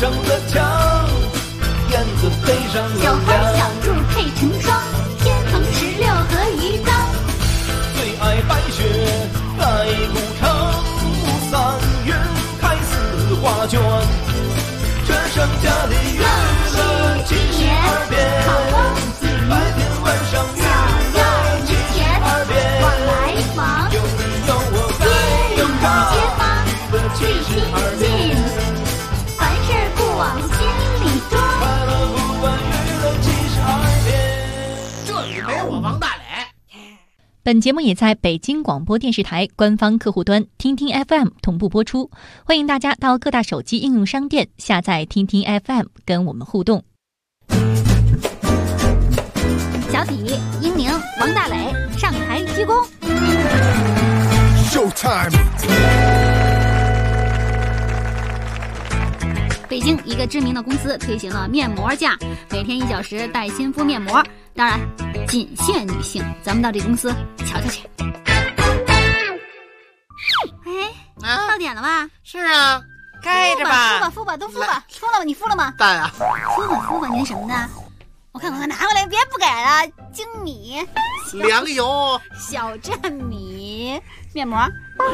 上了墙，燕子飞上了小花小兔配成双，天蓬16和鱼缸。 最爱白雪在古城，3月开4画卷，这剩下的娱乐72遍，白天晚上娱乐72遍， 往来忙， 有你有我在有他街坊最亲近，凡事不往心里装。 快乐不完娱乐72遍。 这里没我王大磊。 本节目也在北京广播电视台官方客户端听听 FM 同步播出，欢迎大家到各大手机应用商店下载听听 FM 跟我们互动。 小底、英宁、王大磊上台鞠躬。 Showtime。 北京一个知名的公司推行了面膜价，每天1小时带薪敷面膜，当然仅限女性。咱们到这公司瞧瞧去。哎，到点了吧？ 是啊， 该着吧。 敷吧，都敷吧。敷了吗？你敷了吗？ 大呀， 敷吧，你那什么呢？我看，拿过来，别不给了。精米、 粮油、 小镇米面膜。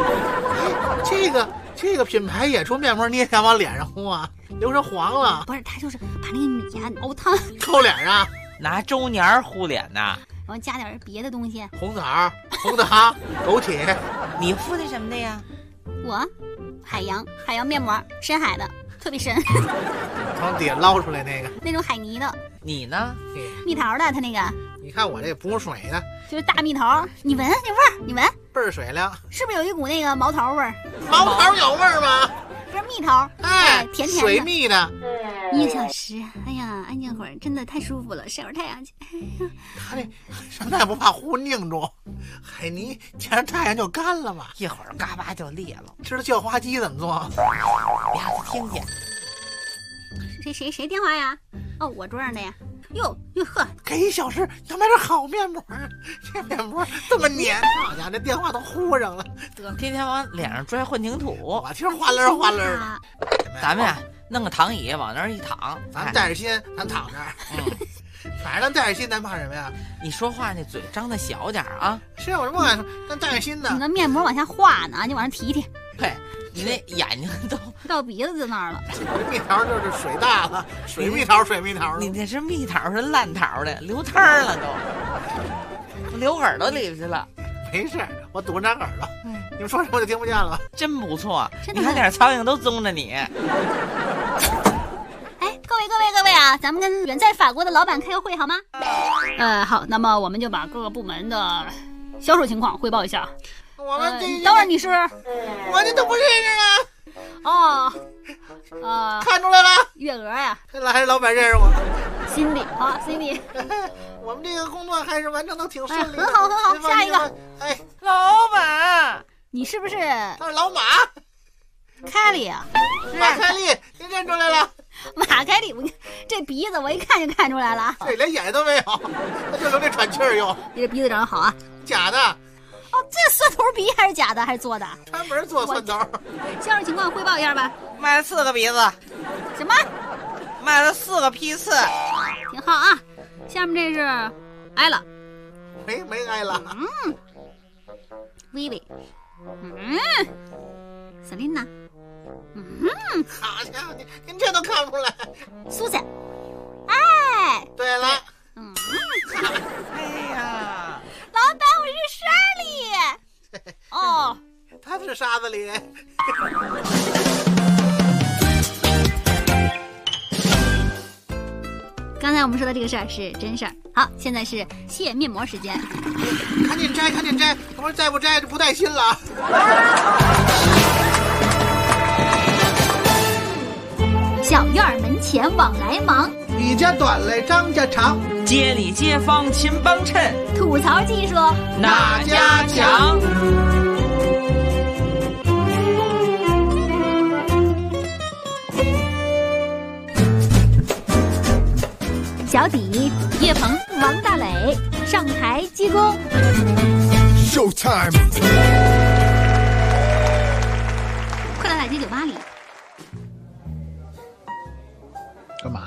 这个品牌也出面膜，你也想往脸上敷啊？留成黄了。 不是，他就是把那个米啊熬汤抠脸啊， 拿周年糊脸呐， 然后加点别的东西。 红枣、红糖、枸杞。 你敷的什么的呀？ 我海洋面膜，深海的，特别深， 从底下捞出来那种海泥的。 你呢？ 蜜桃的，它那个。 你看我这补水的， 就是大蜜桃。你闻那味儿，你闻， 倍儿水亮。 是不是有一股那个毛桃味儿？ 毛桃有味儿吗？ 不是蜜桃， 哎， 甜甜的， 水蜜的。 1个小时，哎呀，安静会儿，真的太舒服了，晒会儿太阳去。 他这什么也不怕糊拧住，海泥见着太阳就干了嘛， 一会儿嘎巴就裂了。 知道叫花鸡怎么做？ 你还听听。 谁电话呀？哦，我桌上的呀。哟呵， 给1小时要买点好面膜，这面膜这么黏，好家伙，这电话都糊上了， 天天往脸上拽混凝土。 我听哗啦哗啦的。 咱们呀，弄个躺椅往那儿一躺， 咱带着心，咱躺这儿。反正咱带着心，咱怕什么呀？ 你说话那嘴张得小点啊！ 是我这不敢说，咱带着心呢。 你那面膜往下画呢，你往上提提。 嘿，你那眼睛都到鼻子就那儿了。 蜜桃就是水大了，水蜜桃。 你那是蜜桃是烂桃的，流汤了都，流耳朵里去了。 没事，我堵着耳朵。你们说什么我就听不见了。 真不错，你看点苍蝇都宗着你。 各位啊，咱们跟远在法国的老板开个会好吗？好，那么我们就把各个部门的销售情况汇报一下。 我们等会儿你是？ 我这都不认识啊。 看出来了， 月娥呀。 还是老板认识我。 Cindy，好 ，Cindy。 我们这个工作还是完成的挺顺利的。 很好，下一个。 哎， 老板， 你是不是？ 他是老马。 凯莉啊。 马凯莉，你认出来了？ 马凯莉，这鼻子我一看就看出来了。 这连眼都没有，他就留这喘气儿用。 你这鼻子长得好啊。 假的。 哦，这蒜头鼻还是假的还是做的？ 专门做蒜头。 销售情况汇报一下吧。 卖了4个鼻子。 什么？ 卖了4个批次。 挺好啊。下面这是挨了。 没挨了。 薇薇。Selina。 好家伙，您这都看不出来。 苏珊。哎。 对了。 哎呀， 老板，我是 Shirley。哦， 他是沙子里。 刚才我们说的这个事儿是真事儿。好，现在是卸面膜时间。 赶紧摘，我说再不摘就不带心了。 小院门前往来忙， 你家短嘞张家长， 街里街坊勤帮衬， 吐槽技术哪家强？ 小底、叶鹏、王大磊上台鞠躬。 Showtime。 快乐大街酒吧里，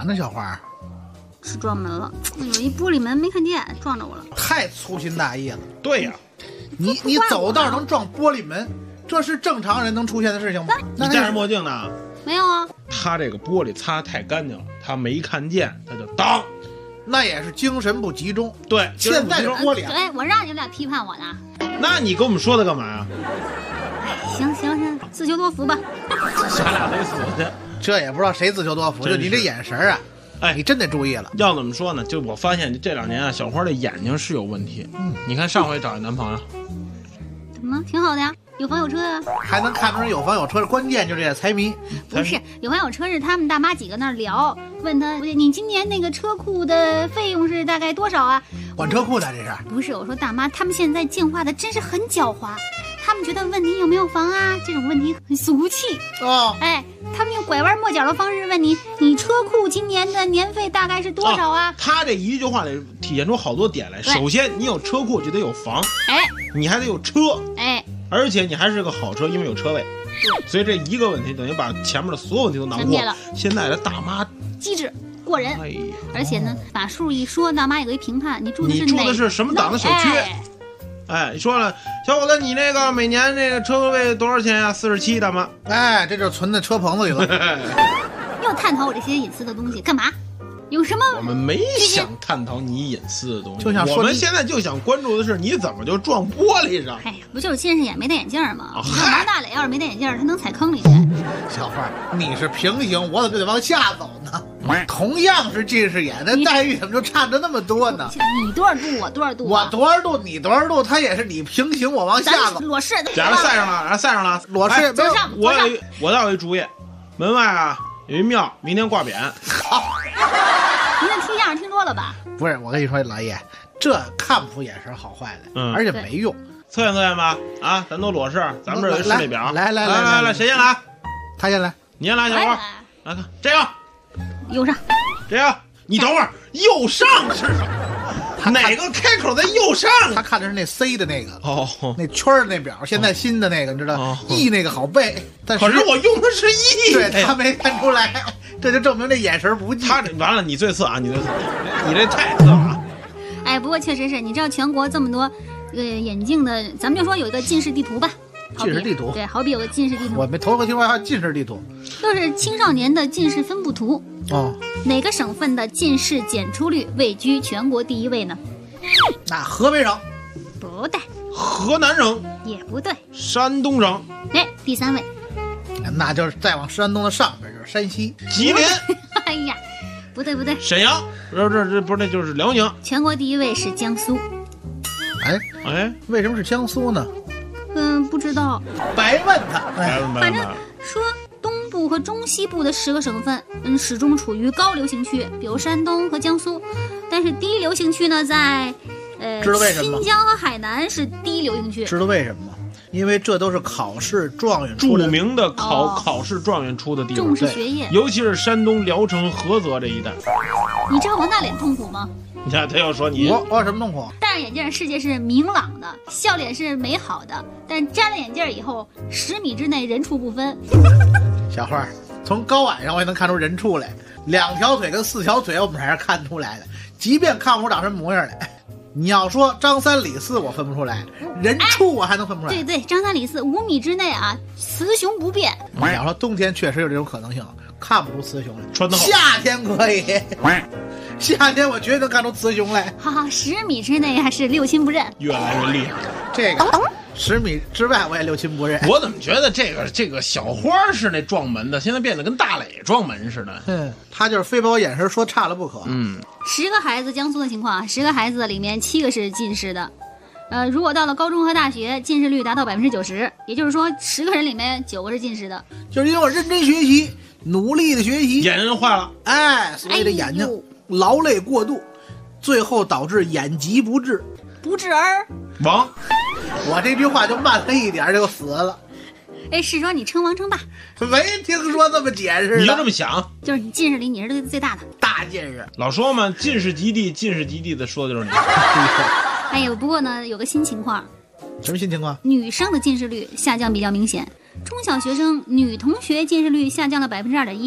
嘛呢，小花？ 是撞门了，有一玻璃门没看见，撞着我了。 太粗心大意了。 对呀， 你走道能撞玻璃门，这是正常人能出现的事情吗？ 你戴着墨镜呢？ 没有啊， 他这个玻璃擦太干净了，他没看见，他就当。 那也是精神不集中。 对， 现在的玻璃啊， 哎，我让你们俩批判我呢。 那你跟我们说的干嘛呀？ 行，自求多福吧。 咱俩得死去。 这也不知道谁自求多福，就你这眼神啊， 哎， 你真得注意了。 要怎么说呢？就我发现这2年啊，小花的眼睛是有问题。你看上回找一男朋友， 怎么挺好的呀？有房有车啊？ 还能看出人有房有车，关键就这财迷。 不是，有房有车是他们大妈几个那儿聊，问他你今年那个车库的费用是大概多少啊？ 管车库的这是？ 不是，我说大妈，他们现在进化的真是很狡猾。他们觉得问你有没有房啊这种问题很俗气哦， 哎，他们用拐弯抹角的方式问你车库今年的年费大概是多少啊？ 他这一句话里体现出好多点来。首先，你有车库就得有房， 哎， 你还得有车， 哎， 而且你还是个好车，因为有车位。所以这一个问题等于把前面的所有问题都囊括了。现在的大妈机智过人， 哎呀， 而且呢，把数一说，大妈有个评判，你住的是什么档的小区？哎，说了，小伙子，你那个每年那个车位多少钱呀？47，大妈。 哎，这就存在车棚子里了。 要探讨我这些隐私的东西干嘛？有什么？ 我们没想探讨你隐私的东西， 就想说我们现在就想关注的是你怎么就撞玻璃上？ 哎，不就是近视眼没戴眼镜吗？你看王大磊要是没戴眼镜，他能踩坑里去。 小花，你是平行，我怎么就得往下走呢？同样是近视眼，那待遇怎么就差着那么多呢？ 你多少度，我多少度？ 我多少度，你多少度？他也是你平行，我往下走。 裸视， 假如晒上了，然后晒上了， 裸视没有。 我倒有一主意，门外啊有一庙，明天挂匾。 好， 您这听相声听多了吧？ 不是，我跟你说，老爷，这看不出眼神好坏来，而且没用。 测验测验吧，啊，咱都裸视，咱们这有一视力表。 来， 谁先来？ 他先来， 你先来，小花。来看这个， 右上。 这个，你等会儿，右上是什么？哪个开口在右上？ 他看的是那 C 的那个哦， 那圈的那表，现在新的那个，你知道 E 那个好背，但可是我用的是 E， 对他没看出来，这就证明这眼神不济。 他这完了，你最次啊，你这太次了。 哎，不过确实是，你知道全国这么多眼镜的，咱们就说有一个近视地图吧。 近视地图， 对，好比有个近视地图。 我没头回听说还有近视地图， 就是青少年的近视分布图。 哦， 哪个省份的近视检出率位居全国第1位呢？ 那河北省不对， 河南省也不对， 山东省哎，第3位， 那就是再往山东的上边就是山西、 吉林。 哎呀，不对，沈阳，这不是，那就是辽宁。 全国第1位是江苏。 哎， 为什么是江苏呢？ 不知道， 白问他。 反正说东部和中西部的10个省份，始终处于高流行区，比如山东和江苏。但是低流行区呢，在知道为什么？ 新疆和海南是低流行区。 知道为什么吗？因为这都是考试状元出著名的考试状元出的地方， 重视学业， 尤其是山东聊城、菏泽这一带。 你知道王大脸痛苦吗？ 你看他要说你， 我有什么痛苦？ 戴上眼镜，世界是明朗的，笑脸是美好的，但摘了眼镜以后，10米之内人畜不分。 小花，从高矮上我也能看出人畜来，2条腿跟4条腿我们还是看出来的，即便看不出长什么模样来。你要说张三李四我分不出来，人畜我还能分不出来。 对，张三李四5米之内啊，雌雄不变。 你要说冬天确实有这种可能性，看不出雌雄来， 穿得好。 夏天可以，夏天我绝对能看出雌雄来。 好，10米之内还是六亲不认， 越来越厉害。 这个10米之外我也六亲不认。 我怎么觉得这个小花是那撞门的，现在变得跟大磊撞门似的。 他就是非把我眼神说差了不可。 10个孩子，江苏的情况啊，10个孩子里面7个是近视的。如果到了高中和大学，近视率达到90%，也就是说10个人里面9个是近视的。 就是因为我认真学习，努力的学习， 眼睛坏了。 哎，所以这眼睛劳累过度，最后导致眼疾不治， 不治而亡。 我这句话就慢了一点就死了。 哎，是说你称王称霸？ 没听说这么解释的。 你就这么想？ 就是你近视里你是最大的大近视。 老说嘛，近视极地，近视极地的说的就是你。 哎呦，不过呢，有个新情况。 什么新情况？ 女生的近视率下降比较明显，中小学生女同学近视率下降了2.1%，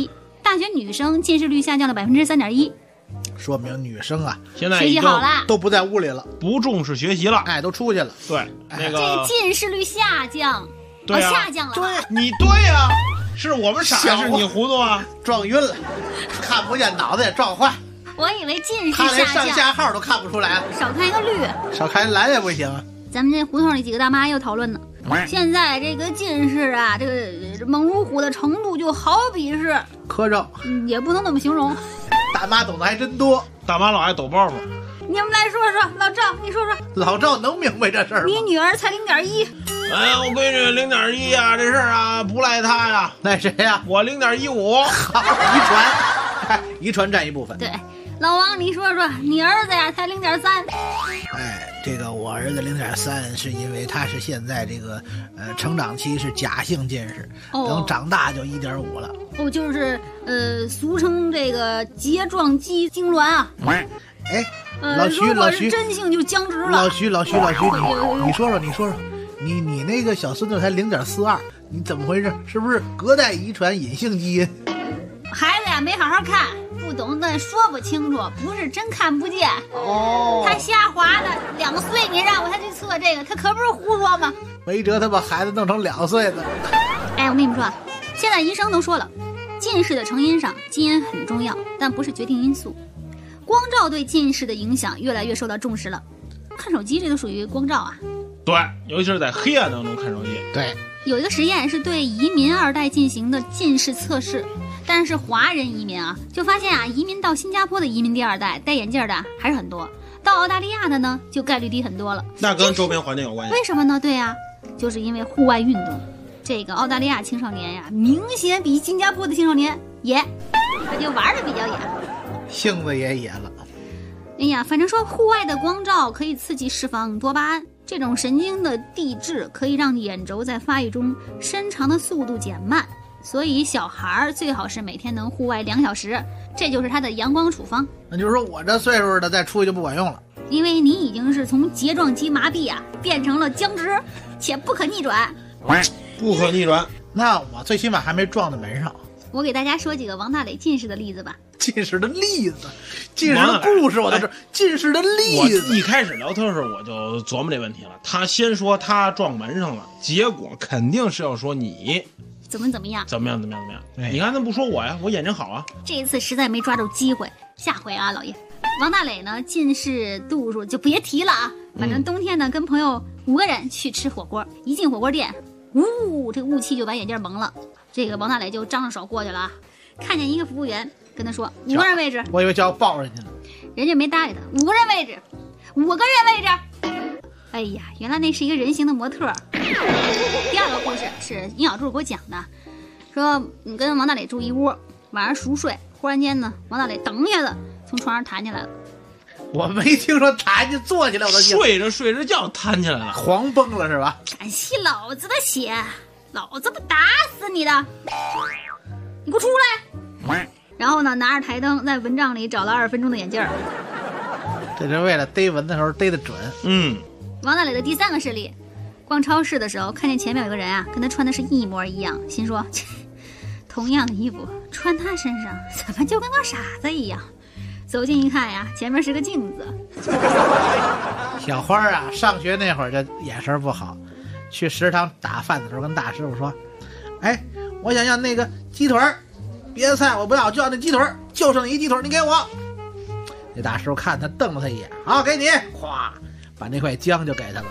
大学女生近视率下降了3.1%， 说明女生啊学现在已经习好了， 都不在屋里了， 不重视学习了。 哎，都出去了。 对，那这个个近视率下降， 对啊下降了。 对， 你对呀，是我们傻小是你糊涂啊？ 撞晕了，看不见，脑子也撞坏， 我以为近视他连上下降， 下号都看不出来了， 少看一个绿。 少看蓝也不行啊。 咱们这胡同里几个大妈又讨论呢。现在这个近视啊，这个猛如虎的程度就好比是， 磕着也不能那么形容。 大妈懂得还真多， 大妈老爱抖包袱。 你们来说说，老赵，你说说， 老赵能明白这事儿吗？ 你女儿才0.1， 哎呀，我闺女0.1呀，这事儿啊不赖她呀， 赖谁呀？ 我0.15。 好，遗传，哎，遗传占一部分。 对，老王你说说，你儿子呀才0.3， 哎，这个我儿子0.3是因为他是现在这个成长期是假性近视，等长大就1.5了。 哦，就是俗称这个睫状肌痉挛啊。 哎，老徐， 如果老徐， 是真性就僵直了。 老徐，你说说，你那个小孙子才0.42，你怎么回事？是不是隔代遗传隐性基因？ 孩子呀没好好看，不懂的说不清楚，不是真看不见。 哦， 他瞎划的，2岁你让他去测这个，他可不是胡说吗？ 没辙，他把孩子弄成2岁的。 哎，我跟你们说，现在医生都说了，近视的成因上基因很重要，但不是决定因素。光照对近视的影响越来越受到重视了，看手机这都属于光照啊。 对，尤其是在黑暗当中看手机。 对， 有一个实验是对移民2代进行的近视测试，但是华人移民啊，就发现啊，移民到新加坡的移民第2代戴眼镜的还是很多，到澳大利亚的呢就概率低很多了。 那跟周边环境有关系。 为什么呢？对呀，就是因为户外运动。这个澳大利亚青少年呀，明显比新加坡的青少年野，他就玩的比较野。 性子也野了。 哎呀，反正说户外的光照可以刺激释放多巴胺，这种神经的递质可以让眼轴在发育中伸长的速度减慢，所以小孩最好是每天能户外2小时，这就是他的阳光处方。 那就是说我这岁数的再出去就不管用了， 因为你已经是从睫状肌麻痹啊变成了僵直，且不可逆转。 不可逆转。 那我最起码还没撞在门上。 我给大家说几个王大磊近视的例子吧。 近视的例子，近视的故事我都知道，近视的例我子。 一开始聊天的时候我就琢磨这问题了，他先说他撞门上了，结果肯定是要说你怎么样。 对， 你看他不说我呀，我眼睛好啊。 这一次实在没抓住机会，下回啊，老爷。王大磊呢，近视度数就别提了啊。反正冬天呢，跟朋友5个人去吃火锅，一进火锅店，这个雾气就把眼镜蒙了。这个王大磊就张着手过去了啊，看见一个服务员跟他说5个人位置， 我以为就要抱人家了， 人家没搭理他，5个人位置，5个人位置。哎呀，原来那是一个人形的模特。第2个故事是尹小柱给我讲的，说你跟王大磊住一屋，晚上熟睡，忽然间呢，王大磊噔一下子从床上弹起来了。 我没听说弹起坐起来我都睡着觉弹起来了， 黄崩了是吧？ 敢吸老子的血，老子不打死你的！你给我出来！然后呢，拿着台灯在蚊帐里找了20分钟的眼镜儿。 这是为了逮蚊子的时候逮得准。 王大磊的第3个事例，逛超市的时候看见前面有个人啊，跟他穿的是一模一样，心说同样的衣服穿他身上怎么就跟个傻子一样。走近一看呀，前面是个镜子。 小花啊，上学那会儿就眼神不好，去食堂打饭的时候跟大师傅说：“哎，我想要那个鸡腿儿，别的菜我不要，就要那鸡腿儿，就剩一鸡腿儿，你给我。”那大师傅看他，瞪了他一眼，好，给你，咵，把那块姜就给他了。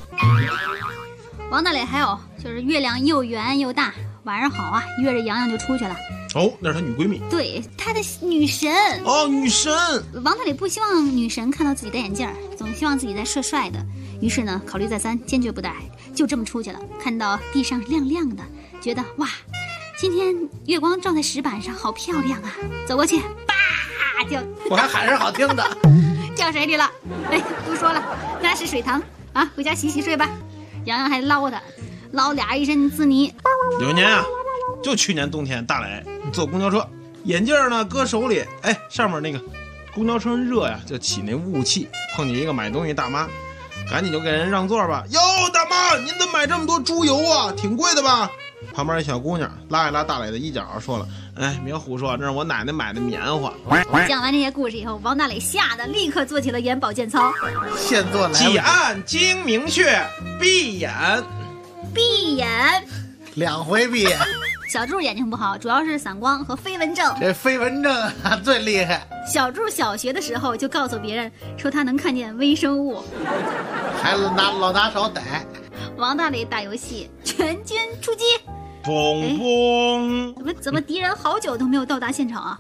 王大磊还有就是月亮又圆又大，晚上好啊，约着洋洋就出去了。 哦，那是他女闺蜜， 对，他的女神。 哦，女神。 王大磊不希望女神看到自己戴眼镜，总希望自己戴帅帅的，于是呢，考虑再三，坚决不戴，就这么出去了。看到地上亮亮的，觉得哇，今天月光照在石板上，好漂亮啊！走过去，叭就， 我还喊声好听的， 掉水里了。哎，不说了，那是水塘啊，回家洗洗睡吧。洋洋还捞他，捞俩一身滋泥。 有一年啊，就去年冬天，大磊坐公交车，眼镜呢搁手里，哎，上面那个公交车热呀，就起那雾气，碰见一个买东西大妈，赶紧就给人让座吧。哟，大妈，您怎么买这么多猪油啊？挺贵的吧？旁旁边一小姑娘拉一拉大磊的衣角，说了：“哎，别胡说，这是我奶奶买的棉花。” 讲完这些故事以后，王大磊吓得立刻做起了眼保健操。 现做来挤按睛明穴，闭眼。 闭眼 2回闭眼。 小柱眼睛不好，主要是散光和飞蚊症。 这飞蚊症最厉害。 小柱小学的时候就告诉别人说他能看见微生物， 还老拿手逮。 王大磊打游戏，全军出击。 嘣嘣！ 怎么敌人好久都没有到达现场啊？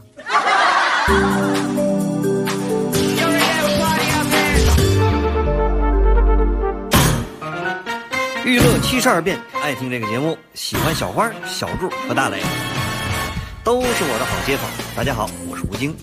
娱乐72变，爱听这个节目，喜欢小花、小柱和大磊，都是我的好街坊。大家好，我是吴京。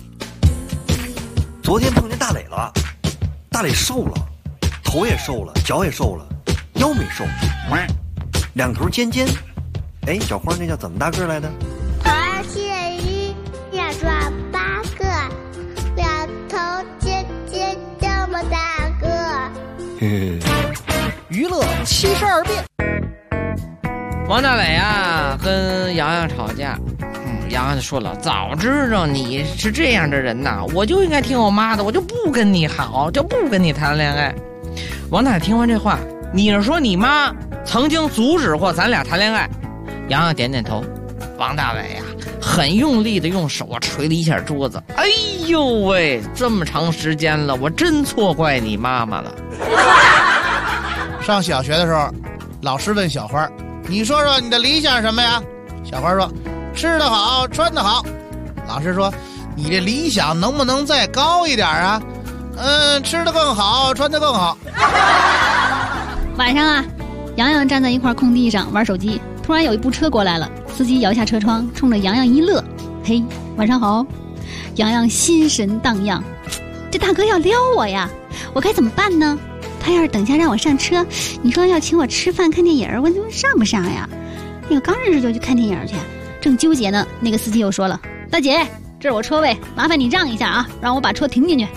昨天碰见大磊了，大磊瘦了，头也瘦了，脚也瘦了，腰没瘦，2头尖尖。哎，小花那叫怎么大个来的 ？2是1，要抓8个，2头尖尖这么大个。 嘿嘿。 娱乐72变。 王大磊啊，跟洋洋吵架，洋洋就说了：“早知道你是这样的人呐，我就应该听我妈的，我就不跟你好，就不跟你谈恋爱。”王大磊听完这话，你是说你妈曾经阻止过咱俩谈恋爱？洋洋点点头。王大伟啊，很用力的用手捶了一下桌子。哎呦喂，这么长时间了，我真错怪你妈妈了。 上小学的时候，老师问小花：“你说说你的理想是什么呀？”小花说：“吃得好，穿得好。”老师说：“你这理想能不能再高一点啊？”“吃得更好，穿得更好。” 晚上啊，洋洋站在一块空地上玩手机，突然有一部车过来了，司机摇下车窗，冲着洋洋一乐：“嘿，晚上好。”洋洋心神荡漾，这大哥要撩我呀，我该怎么办呢？他要是等下让我上车，你说要请我吃饭看电影，我上不上呀？那个刚认识就去看电影去，正纠结呢，那个司机又说了：“大姐，这是我车位，麻烦你让一下啊，让我把车停进去。”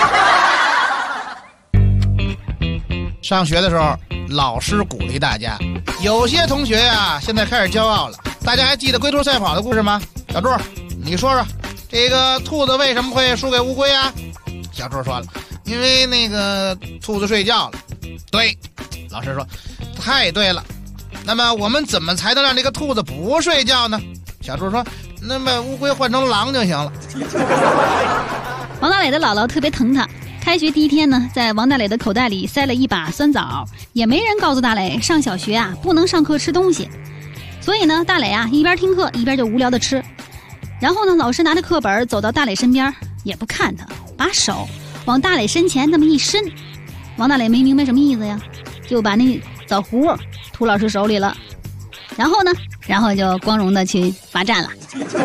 上学的时候，老师鼓励大家，有些同学呀，现在开始骄傲了。大家还记得龟兔赛跑的故事吗？小柱，你说说，这个兔子为什么会输给乌龟啊？小柱说了，因为那个兔子睡觉了。对，老师说，太对了。那么我们怎么才能让这个兔子不睡觉呢？小柱说，那么乌龟换成狼就行了。 王大磊的姥姥特别疼他，开学第一天呢，在王大磊的口袋里塞了一把酸枣，也没人告诉大磊上小学啊不能上课吃东西。所以呢，大磊啊一边听课一边就无聊的吃。然后呢，老师拿着课本走到大磊身边，也不看他，把手往大磊身前那么一伸。王大磊没明白什么意思呀，就把那枣核吐老师手里了。然后就光荣的去罚站了。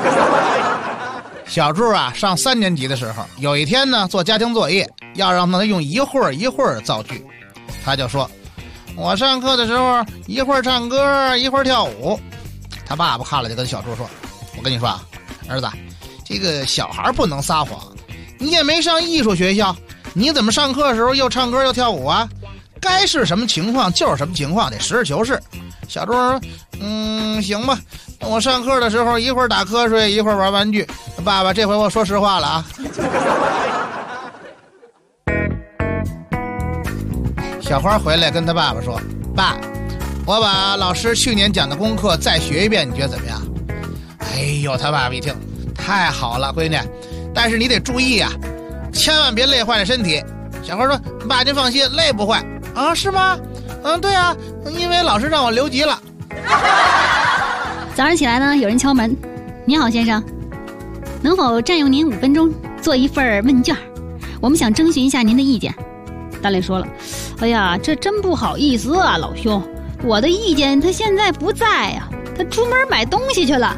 小柱啊，上3年级的时候，有一天呢，做家庭作业要让他用一会儿造句，他就说：“我上课的时候一会儿唱歌，一会儿跳舞。”他爸爸看了就跟小柱说：“我跟你说啊，儿子，这个小孩不能撒谎，你也没上艺术学校，你怎么上课的时候又唱歌又跳舞啊？该是什么情况就是什么情况，得实事求是。”小柱说：“行吧，我上课的时候一会儿打瞌睡，一会儿玩玩具。爸爸，这回我说实话了啊。”小花回来跟他爸爸说：“爸，我把老师去年讲的功课再学一遍，你觉得怎么样？”哎呦，他爸爸一听，太好了，闺女，但是你得注意啊，千万别累坏了身体。小花说：“爸，您放心，累不坏啊？是吗？对啊，因为老师让我留级了。” 早上起来呢，有人敲门。您好，先生，能否占用您5分钟做一份问卷？我们想征询一下您的意见。大磊说了：“哎呀，这真不好意思啊，老兄，我的意见他现在不在呀，他出门买东西去了。”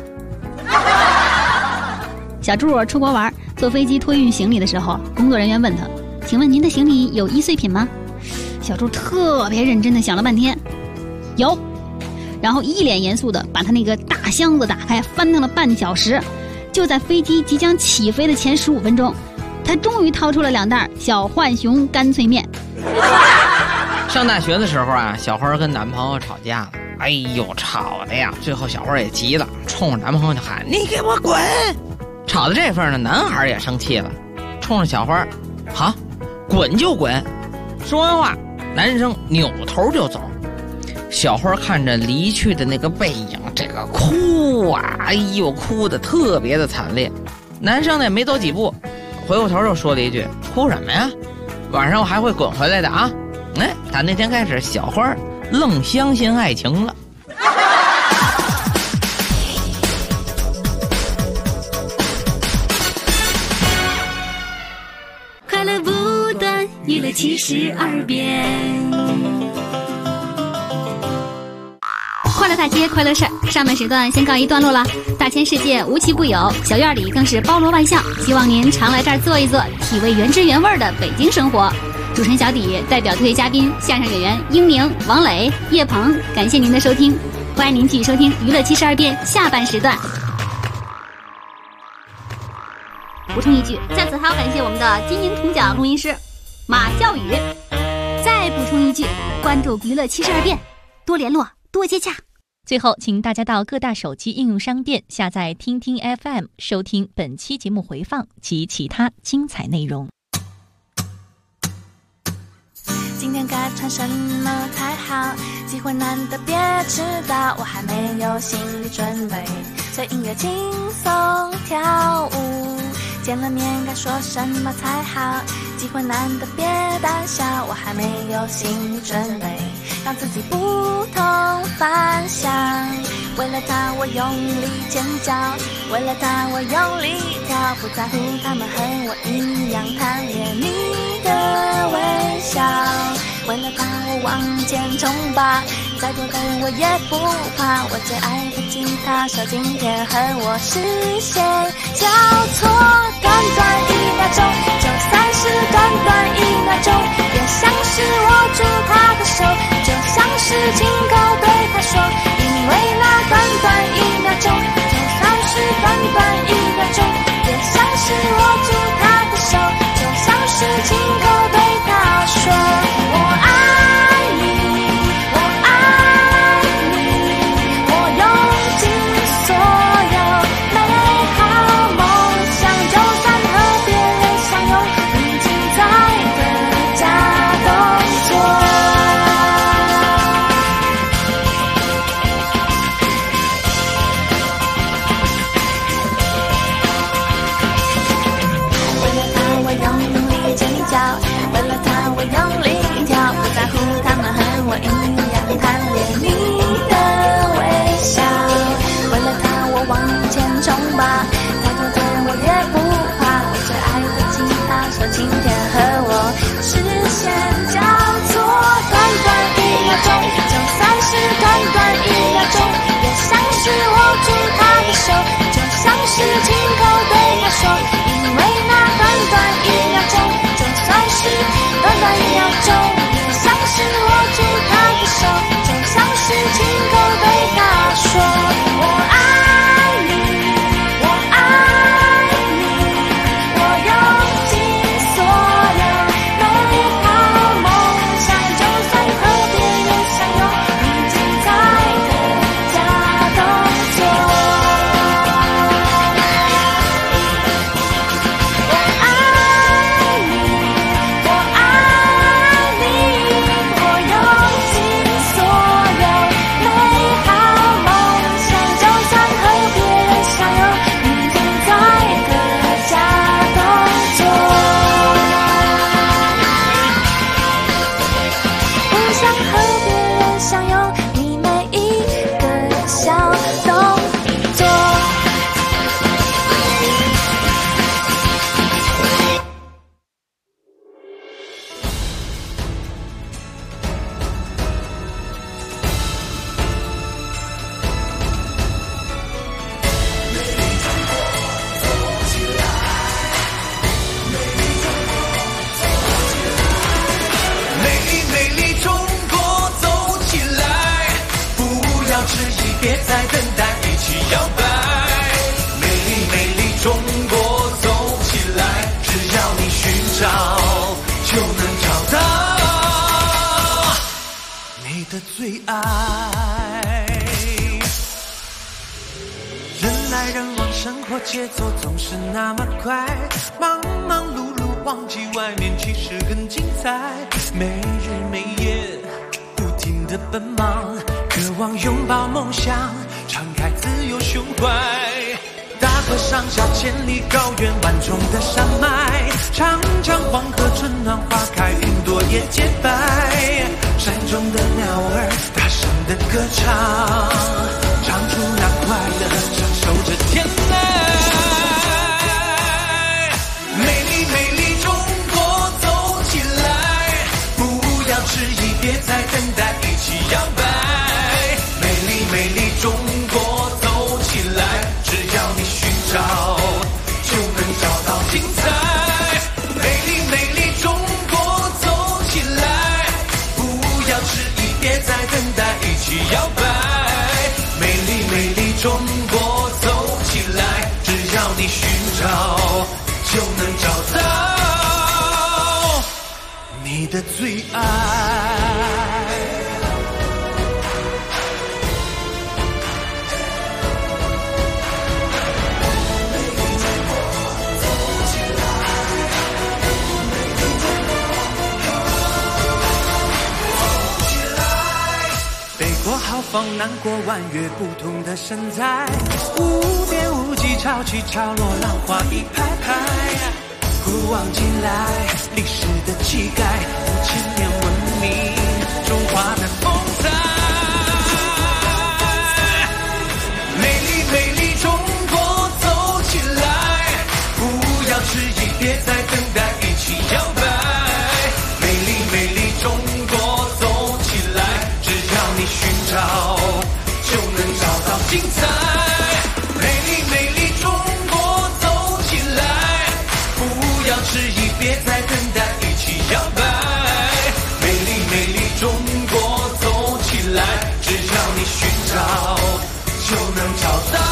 小柱出国玩，坐飞机托运行李的时候，工作人员问他：“请问您的行李有易碎品吗？”小柱特别认真的想了半天，有，然后一脸严肃的把他那个大箱子打开，翻腾了半小时。就在飞机即将起飞的前15分钟，他终于掏出了2袋小浣熊干脆面。 上大学的时候啊，小花跟男朋友吵架了， 哎呦，吵的呀！最后小花也急了，冲着男朋友就喊：“你给我滚！”吵到这份呢，男孩也生气了，冲着小花：“好，滚就滚！”说完话，男生扭头就走。小花看着离去的那个背影，这个哭啊，哎呦，哭得特别的惨烈。男生呢也没走几步，回过头就说了一句：“哭什么呀？晚上我还会滚回来的啊！”哎，打那天开始，小花愣相信爱情了。 快乐不断，娱乐72变。快乐大街，快乐事儿。上半时段先告一段落了。大千世界无奇不有，小院里更是包罗万象。希望您常来这儿坐一坐，体味原汁原味的北京生活。主持人小底代表特约嘉宾相声演员英明、王磊、叶鹏，感谢您的收听，欢迎您继续收听娱乐72变下半时段。补充一句，在此还要感谢我们的金银铜奖录音师马教宇。再补充一句，关注娱乐72变，多联络，多接洽。 最后，请大家到各大手机应用商店下载听听 FM， 收听本期节目回放及其他精彩内容。 今天该穿什么才好？机会难得别迟到，我还没有心理准备，随音乐轻松跳舞。见了面该说什么才好？机会难得别胆小，我还没有心理准备，让自己不同凡响。为了他我用力尖叫，为了他我用力跳，不在乎他们和我一样贪恋你的微笑。为了他我往前冲吧，再多的我也不怕，我最爱的吉他手今天和我视线交错，短短1秒钟，就算是短短1秒钟，也像是握住他的手，就像是亲口对他说，因为那短短1秒钟，就算是短短1秒钟，也像是握住他的手，就像是亲口对他说，我爱你，我爱你，我用尽所有美好梦想，就算和别人相拥，你精彩的假动作。为了他我用力尖叫，为了他我用力跳，不在乎他们和我一样贪恋你的微笑。为了他我往前冲吧，再多的我也不怕，我最爱的吉他手今天和我视线交错，短短1秒钟，就算是短短1秒钟，也像是握住他的手，就像是亲口对他说，因为那短短1秒钟，就算是短短1秒钟，也像是握住他的手，就像是亲口对他说，我爱你，我爱你，我用尽所有美好梦想，就算和别人相拥，你精彩的假动作。我爱你，我爱你，我用尽所有美好梦想，就算和别人相拥，你精彩的假动作。不想和别人相拥，你每一个小动作。 美丽美丽中国走起来，不要迟疑，别再等待，一起摇摆。美丽美丽中国走起来，只要你寻找，就能找到你的最爱。 来人往，生活节奏总是那么快，忙忙碌碌忘记外面其实更精彩，没日没夜不停地奔忙，渴望拥抱梦想，敞开自由胸怀。大河上下千里高原，万重的山脉，长江黄河春暖花开，云朵也洁白。山中的鸟儿大声的歌唱，唱出那快乐，享受着天籁。美丽美丽中国走起来，不要迟疑，别再等待，一起摇摆。美丽美丽中国走起来，只要你寻找就能找到精彩。美丽美丽中国走起来，不要迟疑，别再等待，一起摇摆。美丽美丽中国走起来，只要你寻找就能找到你的最爱。豪放难过弯月，不同的身材，无边无际，潮起潮落，浪花一排排。古往今来，历史的气概，5000年文明，中华的风采。美丽美丽中国走起来，不要迟疑，别再等待，一起摇摆。美丽美丽中国走起来，只要你寻找就能找到精彩。美丽美丽中国走起来，不要迟疑，别再等待，一起摇摆。美丽美丽中国走起来，只要你寻找就能找到。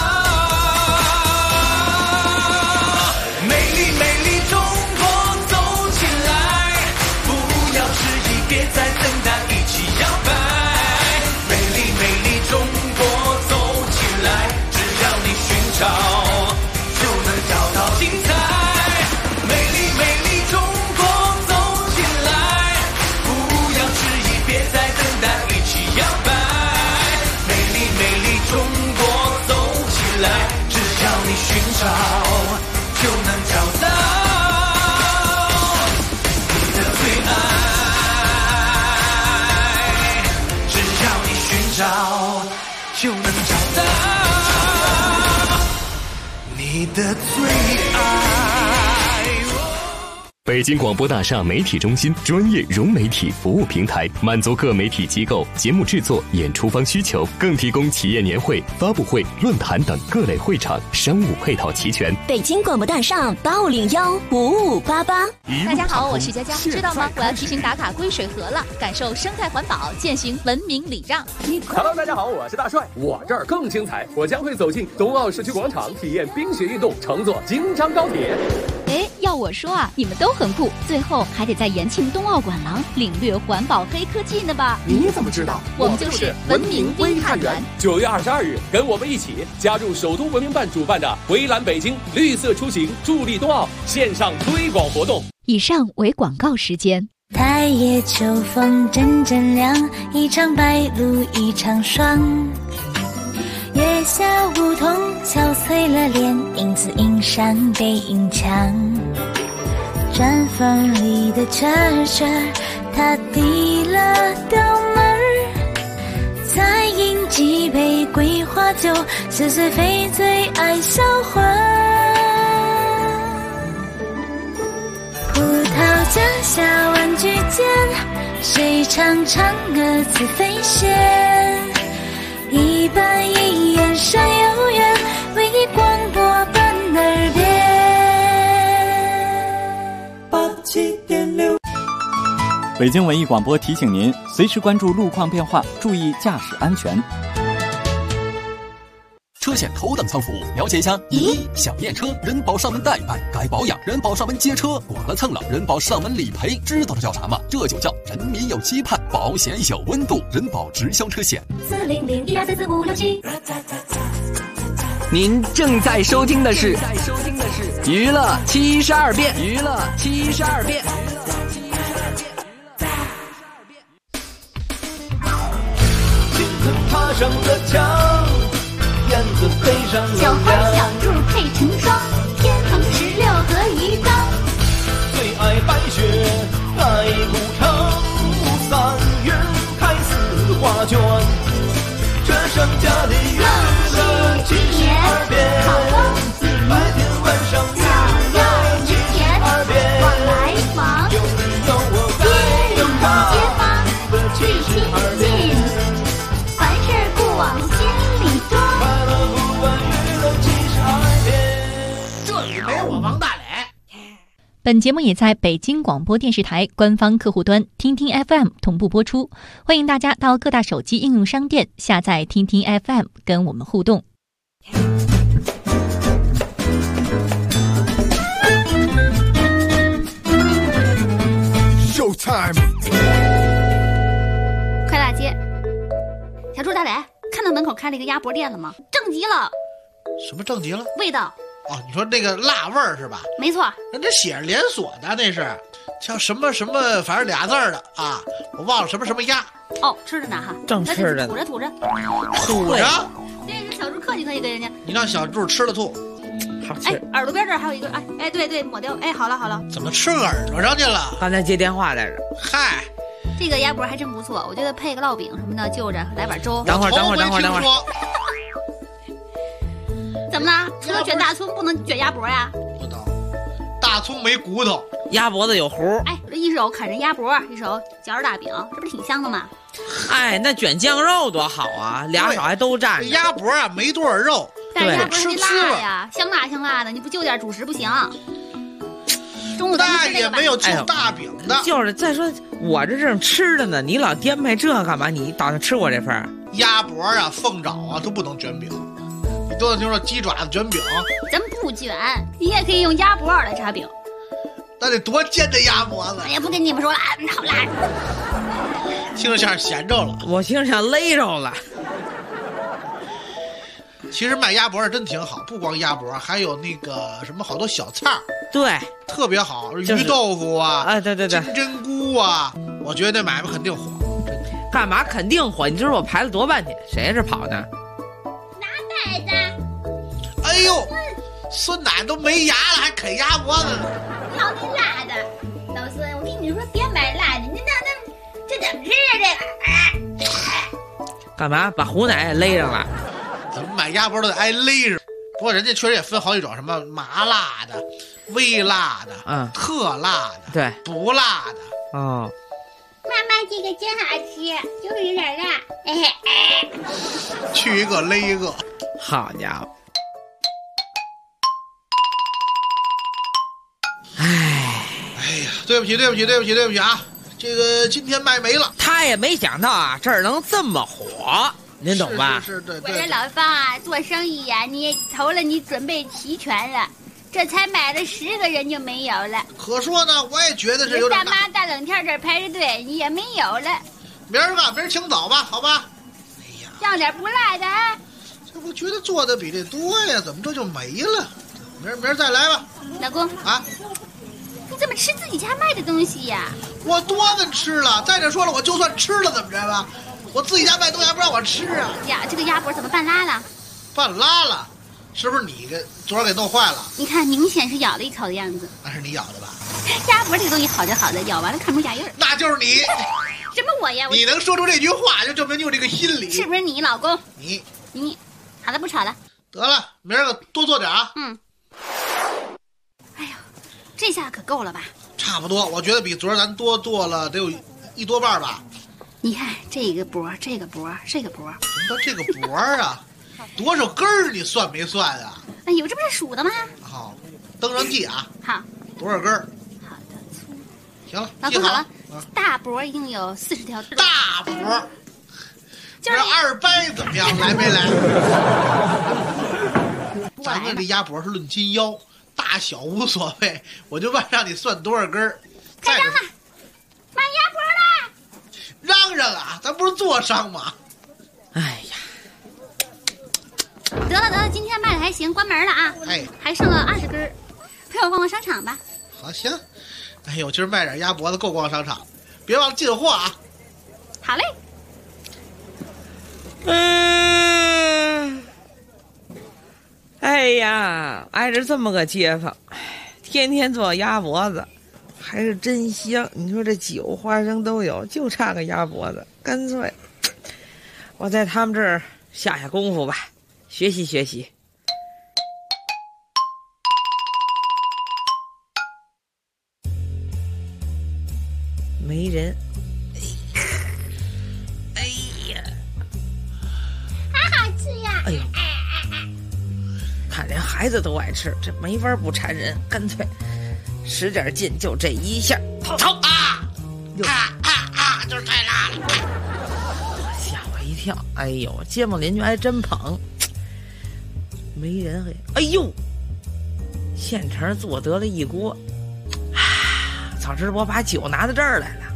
美丽美丽中国走起来，不要迟疑，别再等待，一起摇摆。美丽美丽中国走起来，只要你寻找就能找到精彩。美丽美丽中国走起来，不要迟疑，别再等待，一起摇摆。美丽美丽中国走起来，只要你寻找就能找到你的最爱。只要你寻找就能找到你的最爱。 北京广播大厦媒体中心专业融媒体服务平台，满足各媒体机构节目制作、演出方需求，更提供企业年会、发布会、论坛等各类会场，商务配套齐全。 北京广播大厦8515588。 大家好，我是佳佳，知道吗？我要提醒打卡归水河了，感受生态环保，践行文明礼让。 Hello， 大家好，我是大帅，我这儿更精彩，我将会走进冬奥市区广场，体验冰雪运动，乘坐京张高铁。 哎，要我说啊，你们都很酷，最后还得在延庆冬奥馆廊领略环保黑科技呢吧？ 你怎么知道？ 我们就是文明微探员。 9月22日，跟我们一起加入首都文明办主办的蔚蓝北京绿色出行助力冬奥线上推广活动。 以上为广告时间。 太夜秋风阵阵凉，一场白露一场霜。月下梧桐憔悴了脸，影子映上背影墙。毡房里的圈圈，他递了刀门儿，再饮几杯桂花酒，岁岁非最爱销魂。葡萄架下玩具间，谁唱嫦娥自飞仙？一板一眼山有缘，为你广播伴耳边。87.6。 北京文艺广播提醒您，随时关注路况变化，注意驾驶安全。 车险头等舱服务，了解一下。小验车，人保上门代办；该保养，人保上门接车；剐了蹭了，人保上门理赔。知道这叫啥吗？这就叫人民有期盼，保险有温度。人保直销车险。 40012344567。 您正在收听的是娱乐72变。娱乐72变。 爬上了墙，燕子飞上了小花小兔配成双，天蓬16和鱼缸。 最爱白雪盖古城，3月开4画卷。这盛家的娱乐72变，白天晚上娱乐72变。 往来往， 有你有我街里街坊最亲近，凡事不往心里装。 快乐不管娱乐72变， 这里没我王大磊。 本节目也在北京广播电视台官方客户端听听 FM 同步播出，欢迎大家到各大手机应用商店下载听听 FM 跟我们互动。 Showtime！ 快大街，小猪大磊，看到门口开了一个鸭脖店了吗？正极了。 什么正极了？ 味道。 哦，你说那个辣味儿是吧？ 没错， 人家写着连锁的，那是叫什么什么，反正俩字儿的啊，我忘了什么什么鸭。 哦，吃着呢哈， 正吃着， 吐着。 吐着。 这小猪客气客气给人家。 你让小猪吃了吐， 好吃。 哎，耳朵边这儿还有一个，哎，对，抹掉。哎，好了。 怎么吃耳朵上去了？ 刚才接电话来着。 嗨， 这个鸭脖还真不错，我觉得配个烙饼什么的，就着来碗粥。 等会儿。 怎么了？除了卷大葱，不能卷鸭脖呀？ 不能，大葱没骨头， 鸭脖子有核。 哎，这一手啃着鸭脖，一手嚼着大饼，这不是挺香的吗？ 哎，那卷酱肉多好啊，俩手还都蘸着。 鸭脖啊，没多少肉， 但是鸭脖是辣呀，香辣的，你不就点主食不行。中午那也没有就大饼的。 就是再说我这正吃的呢，你老颠沛这干嘛？你打算吃我这份？ 鸭脖啊、凤爪啊都不能卷饼。你都能听说鸡爪子卷饼？ 咱不卷，你也可以用鸭脖来插饼。 那得多尖的鸭脖子！ 哎呀，不跟你们说了，好啦。 听着像咸着了， 我听着像勒着了。 其实卖鸭脖是真挺好，不光鸭脖，还有那个什么好多小菜儿， 对， 特别好，鱼豆腐啊， 对， 金针菇啊，我觉得那买卖肯定火。 干嘛肯定火？你知道我排了多半天，谁是跑的？ 奶奶， 哎呦，孙奶都没牙了，还啃鸭脖子呢。 好你辣的，老孙，我跟你说，别买辣的，这怎么吃啊？这干嘛把胡奶勒上了？ 怎么买鸭脖都得挨勒着？不过人家确实也分好几种，什么麻辣的、微辣的、特辣的， 对， 不辣的。 哦。 妈妈，这个真好吃，就是有点辣。 去一个勒一个。 好家伙！ 哎呀，对不起啊！这个今天卖没了。 他也没想到啊，这儿能这么火，您懂吧？ 是，对。 我这老方啊，做生意呀，你投了，你准备齐全了，这才买了10个人就没有了。 可说呢，我也觉得是有点大妈大冷天这儿排着队，你也没有了。 明儿请早吧，好吧？哎呀， 让点不辣的。 这我觉得做的比这多呀，怎么这就没了？明儿再来吧。 老公啊， 你怎么吃自己家卖的东西呀？ 我多问吃了，再者说了，我就算吃了怎么着吧？我自己家卖东西还不让我吃啊？ 呀，这个鸭脖怎么半拉了？ 半拉了，是不是你昨儿给弄坏了？ 你看，明显是咬了一口的样子。 那是你咬的吧？ 鸭脖这个东西好就好在咬完了看不出牙印儿。 那就是你。 什么我呀？ 你能说出这句话，就证明你有这个心理。 是不是你老公？ 你， 好了，不吵了。 得了，明儿个多做点啊。 哎呦，这下可够了吧？ 差不多，我觉得比昨儿咱多做了得有1多半吧。 你看这个脖，这个脖，这个脖。 什么叫这个脖啊？多少根儿？你算没算啊？ 哎呦，这不是数的吗？ 好，登上记啊。 好， 多少根儿？ 好的，粗。 行了， 老公好了，大脖一定有40条。 大脖， 就是 2掰怎么样？来没来？咱们这鸭脖是论斤腰，大小无所谓，我就问让你算多少根儿。 开张了，买鸭脖了。 嚷嚷啊，咱不是做商吗？ 哎呀， 得得了，今天卖的还行，关门了啊。 哎， 还剩了20根，陪我逛逛商场吧。 好，行。哎呦，今儿卖点鸭脖子够逛商场，别忘了进货啊。 好嘞。 哎呀，挨着这么个街坊，天天做鸭脖子，还是真香。你说这酒花生都有，就差个鸭脖子，干脆我在他们这儿下功夫吧，学习学习。没人。哎呀， 好好吃呀！ 哎呦，看连孩子都爱吃，这没法不馋人，干脆使点劲，就这一下，头啊！就是太辣了，吓我一跳！哎呦，街坊邻居还真捧，没人嘿！哎呦，现成做得了一锅。早知道我把酒拿到这儿来了。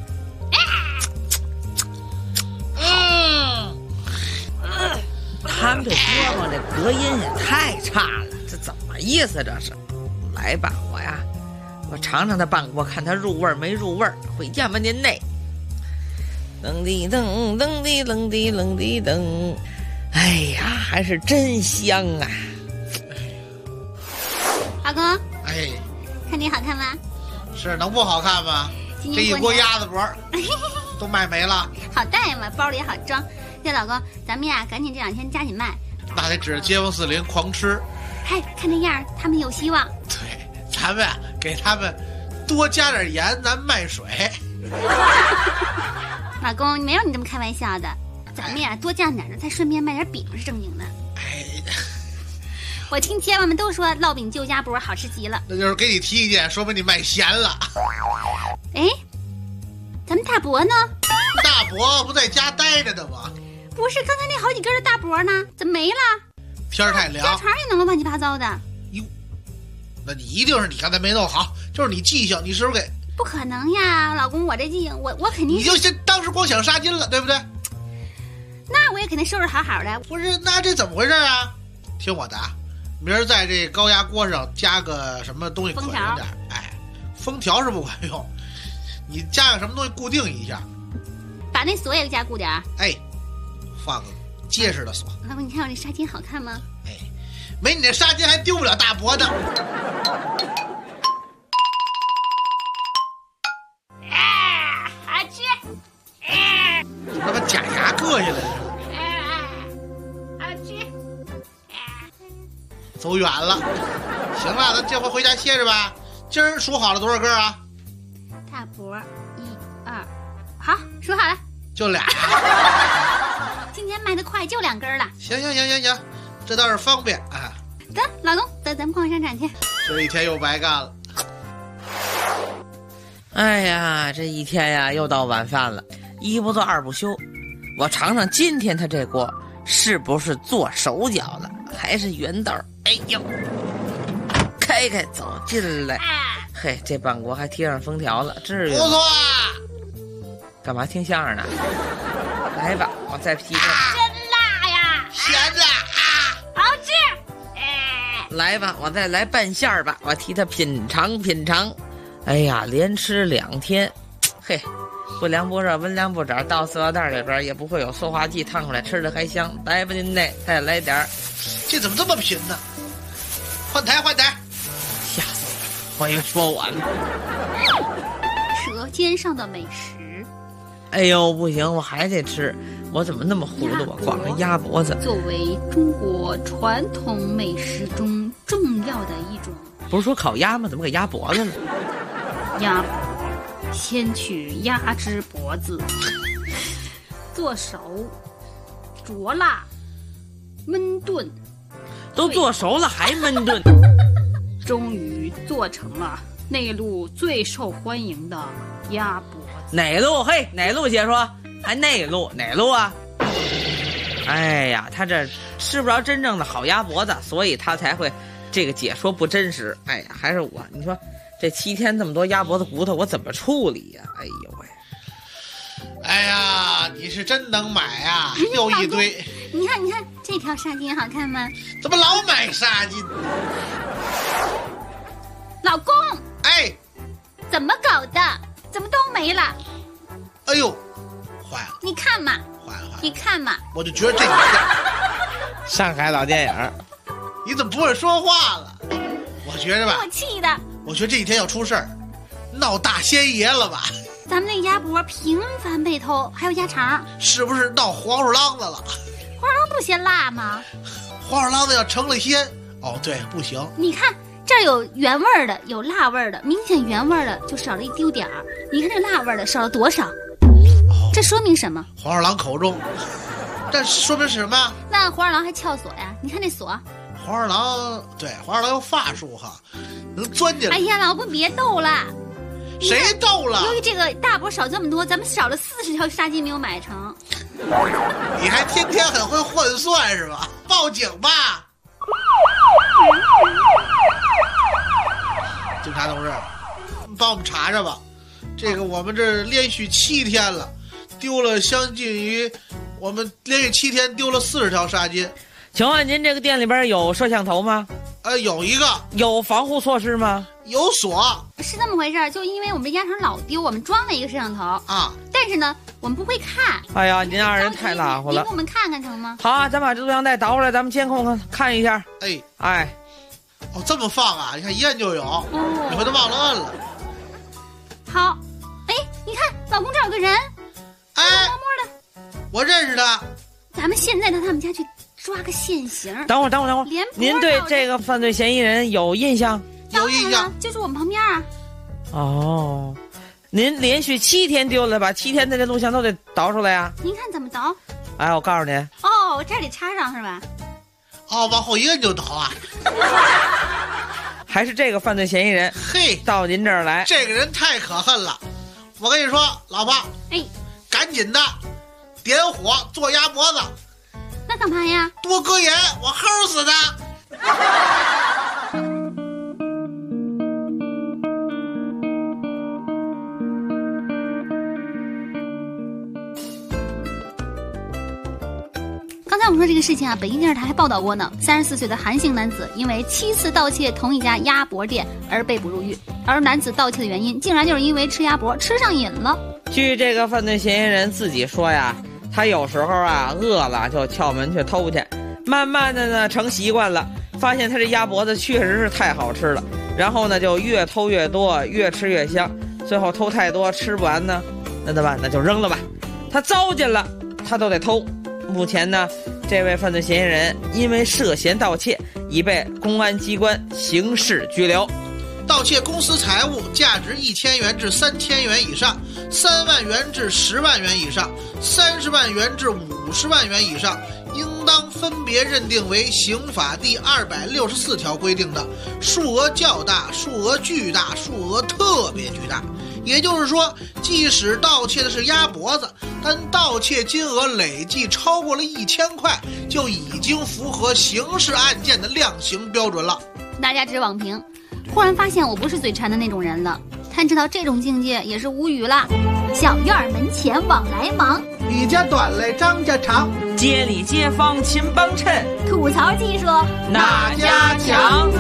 他们这桌子这隔音也太差了，这怎么意思这是？来吧，我尝尝它半锅，看它入味没入味，会见吧您嘞？噔滴噔噔滴噔滴噔滴噔，哎呀，还是真香啊！ 老公， 哎， 看你好看吗？ 是能不好看吗？这一锅鸭子脖都卖没了。 好带嘛，包里也好装。对，老公，咱们呀赶紧这2天加紧卖。 那得指着街坊四邻狂吃。 嗨，看这样他们有希望。 对，咱们给他们多加点盐，咱卖水。 老公，没有你这么开玩笑的。咱们呀多降点的，再顺便卖点饼是正经的。 哎， 我听街坊们都说烙饼就鸭脖好吃极了。 那就是给你提意见，说明你卖咸了。 哎，咱们大伯呢？ 大伯不在家待着的吗？ 不是，刚才那好几根的大脖呢，怎么没了？ 天儿太凉， 家常也弄得乱七八糟的。 哟，那你一定是你刚才没弄好，就是你记性，你是不是给？ 不可能呀，老公，我这记性，我肯定。 你就当时光想杀金了，对不对？ 那我也肯定收拾好好的。 不是，那这怎么回事啊？听我的啊，明儿在这高压锅上加个什么东西可用点，哎，封条是不管用，你加个什么东西固定一下， 把那锁也加固点。 哎，放个结实的锁。 老公，你看我这纱巾好看吗？ 哎，没你这纱巾还丢不了大脖子。 好吃。 怎么把假牙硌下来了？ 好吃。 走远了。行了，咱这回回家歇着吧。今儿数好了多少根啊？ 大脖1、2，好，数好了。 就俩。 今天卖得快，就2根了。 行，这倒是方便啊。 得，老公，咱们逛商场去。 这一天又白干了。 哎呀，这一天呀又到晚饭了，一不做二不休。我尝尝今天他这锅是不是做手脚的，还是圆豆？哎呦，开走进来。嘿，这半锅还贴上封条了，至于吗？ 不错。 干嘛听相声呢？来吧，我再劈个。 真辣呀！ 咸的啊， 好吃。 来吧，我再来半馅儿吧，我替他品尝品尝。哎呀，连吃2天，嘿，不凉不热，温凉不着，到塑料袋里边也不会有塑化剂，烫出来吃的还香。来吧您嘞，再来点儿。 这怎么这么贫呢？换台， 吓死我了！我以为说完了。 舌尖上的美食。 哎呦，不行，我还得吃。我怎么那么糊涂啊？光是鸭脖子。 作为中国传统美食中重要的一种。 不是说烤鸭吗？怎么给鸭脖子了？ 鸭脖，先取鸭肢脖子，做熟、灼辣、焖炖， 都做熟了还焖炖， 终于做成了内陆最受欢迎的鸭脖子。 哪路？嘿，哪路解说？还内陆？哪路啊？哎呀，他这吃不着真正的好鸭脖子，所以他才会这个解说不真实。哎呀，还是我，你说这7天这么多鸭脖子骨头，我怎么处理呀？哎呦喂！ 哎呀，你是真能买呀，又一堆。 你看这条纱巾好看吗？ 怎么老买纱巾？ 老公， 哎， 怎么搞的？怎么都没了？ 哎呦，坏了！ 你看嘛， 坏了！ 你看嘛， 我就觉得这个上海老电影， 你怎么不会说话了？我觉着吧， 我气的。 我觉得这几天要出事儿，闹大仙爷了吧？ 咱们那鸭脖频繁被偷，还有鸭肠， 是不是闹黄鼠狼子了？ 黄鼠狼不嫌辣吗？ 黄鼠狼子要成了仙，哦对，不行。 你看这儿有原味儿的，有辣味儿的，明显原味儿的就少了一丢点儿。你看这辣味儿的少了多少？这说明什么？ 黄鼠狼口中，这说明什么？ 那黄鼠狼还撬锁呀？你看这锁。 黄鼠狼对，黄鼠狼有法术哈，能钻进来。 哎呀，老公别逗了。 谁逗了？ 由于这个大脖少这么多，咱们少了40条纱巾没有买成。 你还天天很会换算是吧？报警吧！警察同志，帮我们查查吧。这个我们这连续7天了，丢了将近于我们连续7天丢了40条纱巾。 请问您这个店里边有摄像头吗？ 有一个。 有防护措施吗？ 有锁。 是这么回事，就因为我们这鸭肠老丢，我们装了一个摄像头啊。 但是呢，我们不会看。 哎呀，您二人太拉乎了。 你给我们看看成吗？ 好啊，咱把这录像带导出来，咱们监控看一下。 哎，哦，这么放啊？你看一摁就有。哦，你回头忘了摁了。 好，哎，你看，老公这有个人， 哎， 摸摸的， 我认识他。 咱们现在到他们家去抓个现行。 等会儿，您对这个犯罪嫌疑人有印象？ 有印象， 就住我们旁边啊。 哦，您连续7天丢了，把7天的这录像都得导出来呀？ 您看怎么导？ 哎，我告诉您。 哦，这儿得插上是吧？ 哦，往后一摁就导啊。 还是这个犯罪嫌疑人到您这儿来？ 这个人太可恨了。我跟你说，老婆，赶紧的，点火做鸭脖子。 那干嘛呀？ 多搁盐，我齁死他。 刚才我们说这个事情啊，北京电视台还报道过呢。34岁的韩姓男子因为7次盗窃同一家鸭脖店而被捕入狱，而男子盗窃的原因竟然就是因为吃鸭脖吃上瘾了。 据这个犯罪嫌疑人自己说呀，他有时候啊饿了就撬门去偷去，慢慢的呢成习惯了，发现他这鸭脖子确实是太好吃了，然后呢就越偷越多，越吃越香，最后偷太多吃不完呢，那怎么办？那就扔了吧。他糟践了，他都得偷。目前呢，这位犯罪嫌疑人因为涉嫌盗窃，已被公安机关刑事拘留。 盗窃公私财物价值1000元至3000元以上，3万元至10万元以上，30万元至50万元以上，应当分别认定为刑法第264条规定的数额较大、数额巨大、数额特别巨大。也就是说，即使盗窃的是鸭脖子，但盗窃金额累计超过了1000块，就已经符合刑事案件的量刑标准了。 大家直网评，忽然发现我不是嘴馋的那种人了，探知到这种境界也是无语了。小院门前往来忙， 李家短嘞张家长， 街里街坊勤帮衬， 吐槽技术哪家强？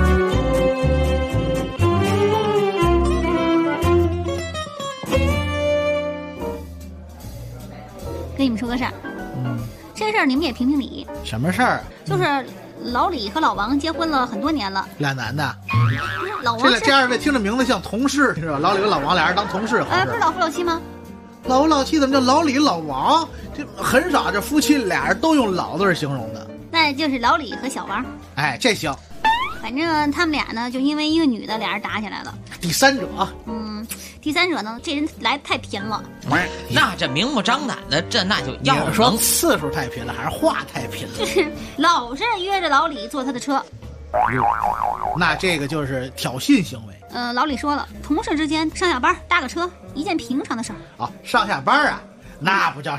跟你们说个事儿，这个事儿你们也评评理。 什么事儿？ 就是老李和老王结婚了很多年了， 俩男的。 老王这二位听着名字像同事，你知道吧？老李和老王俩人当同事。 不是老夫老妻吗？ 老夫老妻怎么叫老李老王？这很少，这夫妻俩人都用老字形容的。 那就是老李和小王。 哎，这行。 反正他们俩呢，就因为一个女的，俩人打起来了。 第三者。 第三者呢，这人来太贫了。 那这明目张胆的，这那就要说次数太贫了，还是话太贫了？ 就是老是约着老李坐他的车。 那这个就是挑衅行为。 老李说了，同事之间上下班搭个车，一件平常的事儿。 上下班啊，那不叫事儿。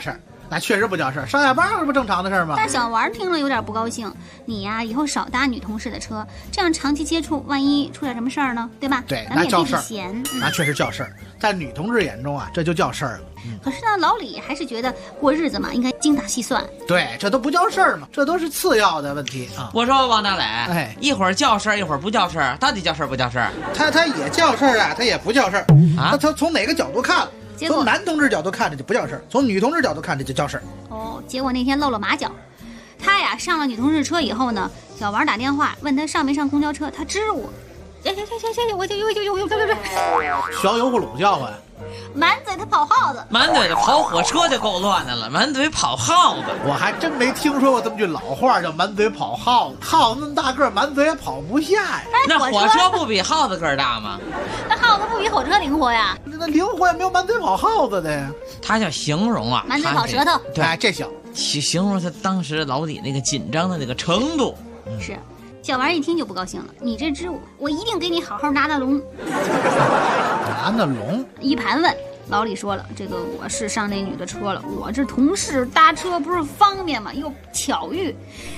那确实不叫事儿，上下班这不正常的事儿吗？ 但小王听了有点不高兴，你呀以后少搭女同事的车，这样长期接触，万一出点什么事儿呢，对吧？ 对， 咱们也那叫事儿， 避避嫌。 那确实叫事儿，在女同志眼中啊，这就叫事儿了。 可是呢，老李还是觉得过日子嘛，应该精打细算。 对，这都不叫事儿嘛，这都是次要的问题啊。 我说王大磊，一会儿叫事儿，一会儿不叫事儿，到底叫事儿不叫事儿？ 他也叫事儿啊，他也不叫事儿啊。他从哪个角度看？从男同志角度看这就不叫事儿，从女同志角度看这就叫事儿。 哦，结果那天露了马脚，他呀上了女同事车以后呢，小王打电话问他上没上公交车，他支吾，行，我就小油葫芦叫唤， 满嘴他跑耗子， 满嘴的跑火车就够乱的了，满嘴跑耗子， 我还真没听说过这么句老话叫满嘴跑耗子，耗子那么大个儿，满嘴也跑不下呀。 那火车不比耗子个儿大吗？ 那耗子不比火车灵活呀？ 那灵活也没有满嘴跑耗子的呀。 他叫形容啊， 满嘴跑舌头。 对，这行。 形容他当时老李那个紧张的那个程度。 是。小王一听就不高兴了，你这支吾，我一定给你好好拿龙。 拿龙？ 一盘问。老李说了，这个我是上那女的车了，我这同事搭车不是方便吗？又巧遇，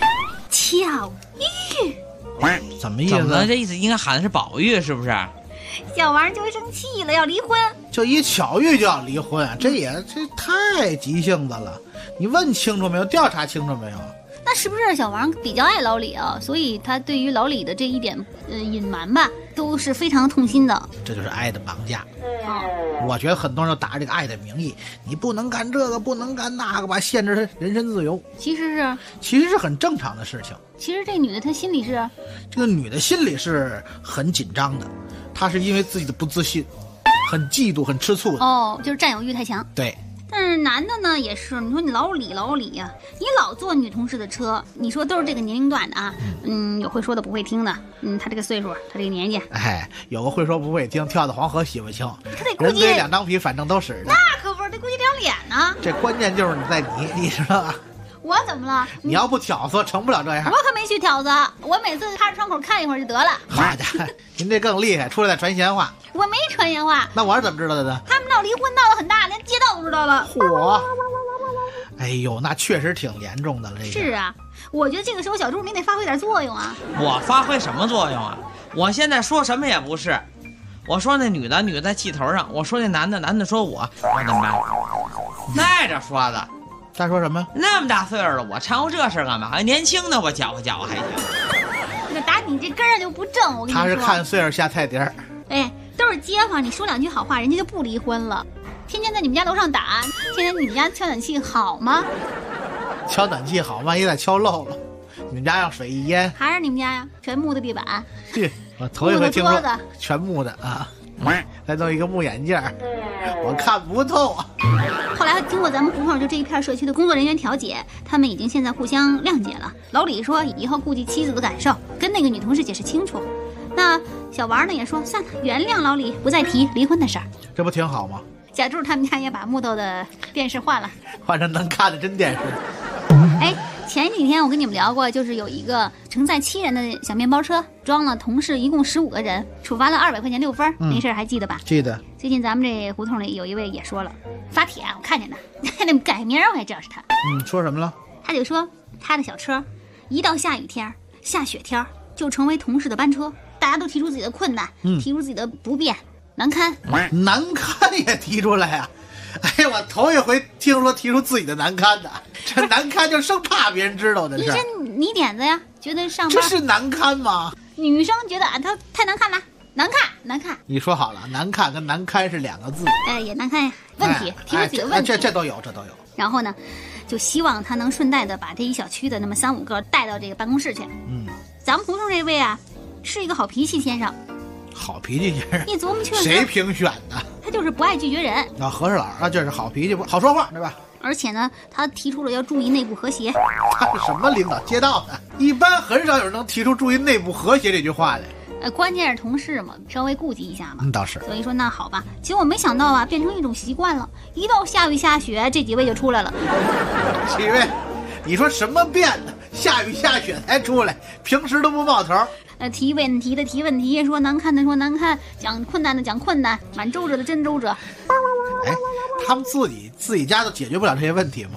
怎么意思？ 怎么这意思应该喊的是宝玉是不是？ 小王就生气了，要离婚。 就一巧遇就要离婚，这太急性子了。你问清楚没有？调查清楚没有？ 那是不是小王比较爱老李啊？所以他对于老李的这一点隐瞒吧，都是非常痛心的。 这就是爱的绑架。我觉得很多人都打着这个爱的名义，你不能干这个，不能干那个吧，限制他人身自由。 其实是很正常的事情。 其实这女的她心里是， 这个女的心里是很紧张的，她是因为自己的不自信，很嫉妒，很吃醋的。 哦，就是占有欲太强。 对。 但是男的呢也是，你说你老李呀，你老坐女同事的车，你说都是这个年龄段的啊，有会说的不会听的，他这个岁数，他这个年纪， 有个会说不会听，跳到黄河洗不清， 他得估计人嘴两张皮，反正都使的。 那可不是，得估计两脸呢。 这关键就是你知道吧？ 我怎么了？ 你要不挑唆，成不了这样。 我可没去挑唆，我每次趴着窗口看一会儿就得了。 好的，您这更厉害，出来再传闲话。 我没传闲话。 那我是怎么知道的呢？ 他们闹离婚闹得很大，连街道都知道了。 嚯！哎呦，那确实挺严重的了。这是啊，我觉得这个时候小猪你得发挥点作用啊。 我发挥什么作用啊？我现在说什么也不是。我说那女的在气头上，我说那男的说我怎么办？赖着说的。 他说什么？ 那么大岁数了，我掺和这事干嘛？年轻的我搅和搅和还行。 那打你这根儿就不正，我跟你说。 他是看岁数下菜碟儿。 哎，都是街坊，你说两句好话，人家就不离婚了。天天在你们家楼上打，天天你们家敲暖气好吗？ 敲暖气好，万一再敲漏了，你们家让水一淹。 还是你们家呀？全木的地板。 对，我头一回听说全木的啊。再弄一个木眼镜，我看不透啊。 后来经过咱们胡同就这一片社区的工作人员调解，他们已经现在互相谅解了。老李说以后顾及妻子的感受，跟那个女同事解释清楚。那小王呢也说算了，原谅老李，不再提离婚的事儿。 这不挺好吗？ 小柱他们家也把木头的电视换了， 换成能看的真电视。 哎，前几天我跟你们聊过，就是有一个承载7人的小面包车，装了同事一共15个人，处罚了200块钱6分，那事儿还记得吧？ 记得。 最近咱们这胡同里有一位也说了，发帖我看见的，那改名我还知道是他。 说什么了？ 他就说他的小车一到下雨天、下雪天就成为同事的班车，大家都提出自己的困难，提出自己的不便、难堪。 难堪也提出来啊！哎呀，我头一回听说提出自己的难堪的，这难堪就生怕别人知道的事。 你是你点子呀？觉得上班这是难堪吗？ 女生觉得他太难看了，难看。 你说好了，难看跟难堪是2个字。 哎，也难看呀。问题提出自己的问题， 这都有。 然后呢，就希望他能顺带的把这一小区的那么3、5个带到这个办公室去。咱们胡同这位啊，是一个好脾气先生。 好脾气先生， 你琢磨去谁评选的？ 他就是不爱拒绝人啊，和事佬啊，就是好脾气，好说话，对吧？ 而且呢，他提出了要注意内部和谐。 他是什么领导？街道的，一般很少有人能提出注意内部和谐这句话来。 关键是同事嘛，稍微顾及一下嘛。 倒是。 所以说那好吧，结果没想到啊，变成一种习惯了。一到下雨下雪，这几位就出来了。 几位，你说什么变的？下雨下雪才出来，平时都不冒头。 提问题的提问题，说难看的说难看，讲困难的讲困难，满周折的真周折。 哎，他们自己家都解决不了这些问题吗？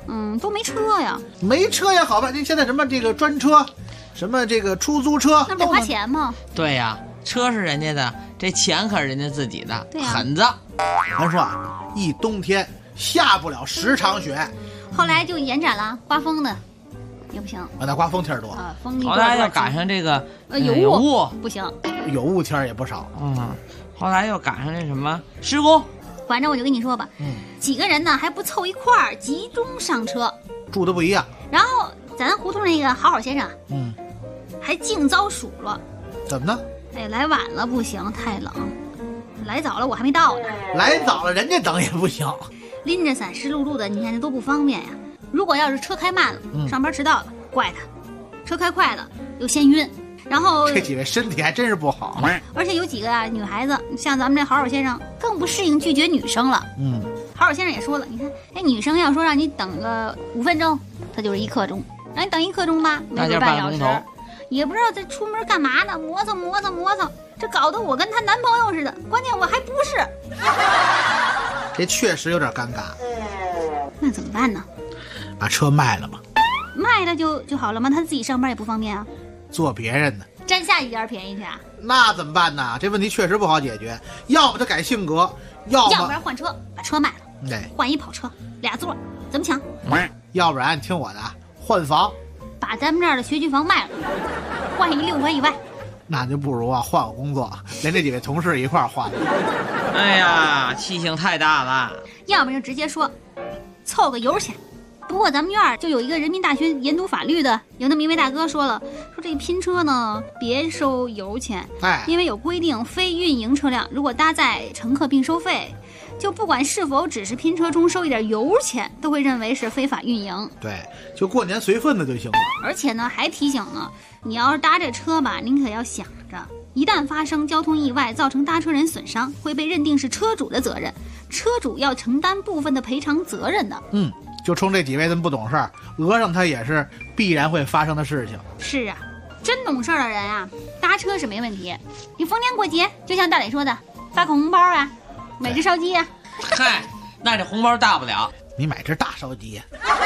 都没车呀。 没车也好吧，您现在什么这个专车，什么这个出租车， 那不得花钱吗？ 对呀，车是人家的，这钱可是人家自己的， 对呀， 狠子。 咱说啊，一冬天下不了10场雪， 后来就延展了，刮风的也不行。 那刮风天多啊，风后来又赶上这个有雾不行， 有雾天也不少。 后来又赶上这什么施工。 反正我就跟你说吧，几个人呢还不凑一块儿集中上车， 住的不一样。 然后咱胡同那个好好先生，还净遭数落。 怎么呢？ 哎，来晚了不行，太冷；来早了我还没到呢。 来早了人家等也不行。 拎着伞湿漉漉的，你看这多不方便呀。如果要是车开慢了，上班迟到了，怪他；车开快了又先晕。然后这几位身体还真是不好， 而且有几个女孩子，像咱们这好好先生更不适应拒绝女生了。好好先生也说了，你看，女生要说让你等个5分钟，他就是1刻钟；让你等1刻钟吧，没准半小时，也不知道在出门干嘛呢，磨蹭，这搞得我跟她男朋友似的，关键我还不是。 这确实有点尴尬。 那怎么办呢？ 把车卖了吧。 卖了就好了吗？他自己上班也不方便啊。 坐别人的， 占下一点便宜去啊？ 那怎么办呢？这问题确实不好解决。要么他改性格，要不然换车，把车卖了， 对， 换一跑车，2座，怎么抢？ 要不然听我的，换房， 把咱们这儿的学区房卖了，换一6环以外。 那就不如换个工作，连这几位同事一块换。 哎呀，气性太大了。 要不然就直接说，凑个油钱。不过咱们院儿就有一个人民大学研读法律的，有那么一位大哥说了，说这拼车呢别收油钱，因为有规定，非运营车辆如果搭载乘客并收费，就不管是否只是拼车中收一点油钱，都会认为是非法运营。 对，就过年随份子就行了。 而且呢，还提醒呢，你要是搭这车吧，您可要想着，一旦发生交通意外造成搭车人损伤，会被认定是车主的责任，车主要承担部分的赔偿责任的。 就冲这几位这么不懂事儿，讹上他也是必然会发生的事情。 是啊，真懂事儿的人啊，搭车是没问题。你逢年过节，就像大磊说的，发口红包啊，买只烧鸡啊。 嗨，那这红包大不了， 你买只大烧鸡。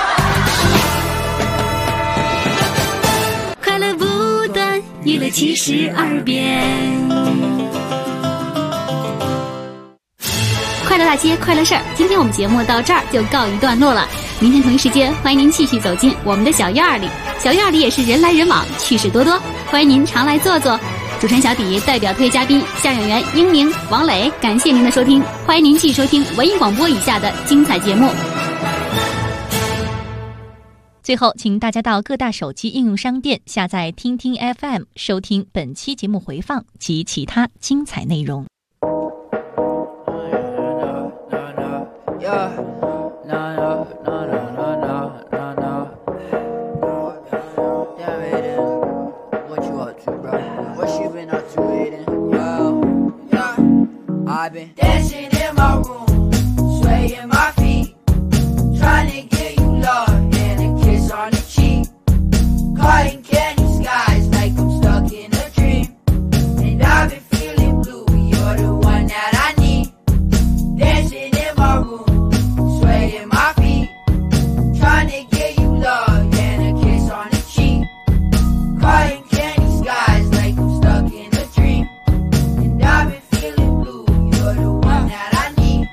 快乐不断，娱乐72变。快乐大街，快乐事儿。今天我们节目到这儿就告一段落了。明天同一时间，欢迎您继续走进我们的小院里。小院里也是人来人往，趣事多多，欢迎您常来坐坐。主持人小迪代表特约嘉宾相声演员英明、王磊，感谢您的收听，欢迎您继续收听文艺广播以下的精彩节目。 最后，请大家到各大手机应用商店下载听听 FM， 收听本期节目回放及其他精彩内容。 I've been dancing in my room, swaying my feet, trying to get you love and a kiss on the cheek. Caught in candy skies like I'm stuck in a dream. And I've been feeling blue, you're the one that I need. Dancing in my room, swaying my feet, trying to get you love and a kiss on the cheek. Caught in candy skies like I'm stuck in a dream. And I've been feeling blue, you're the one that I need.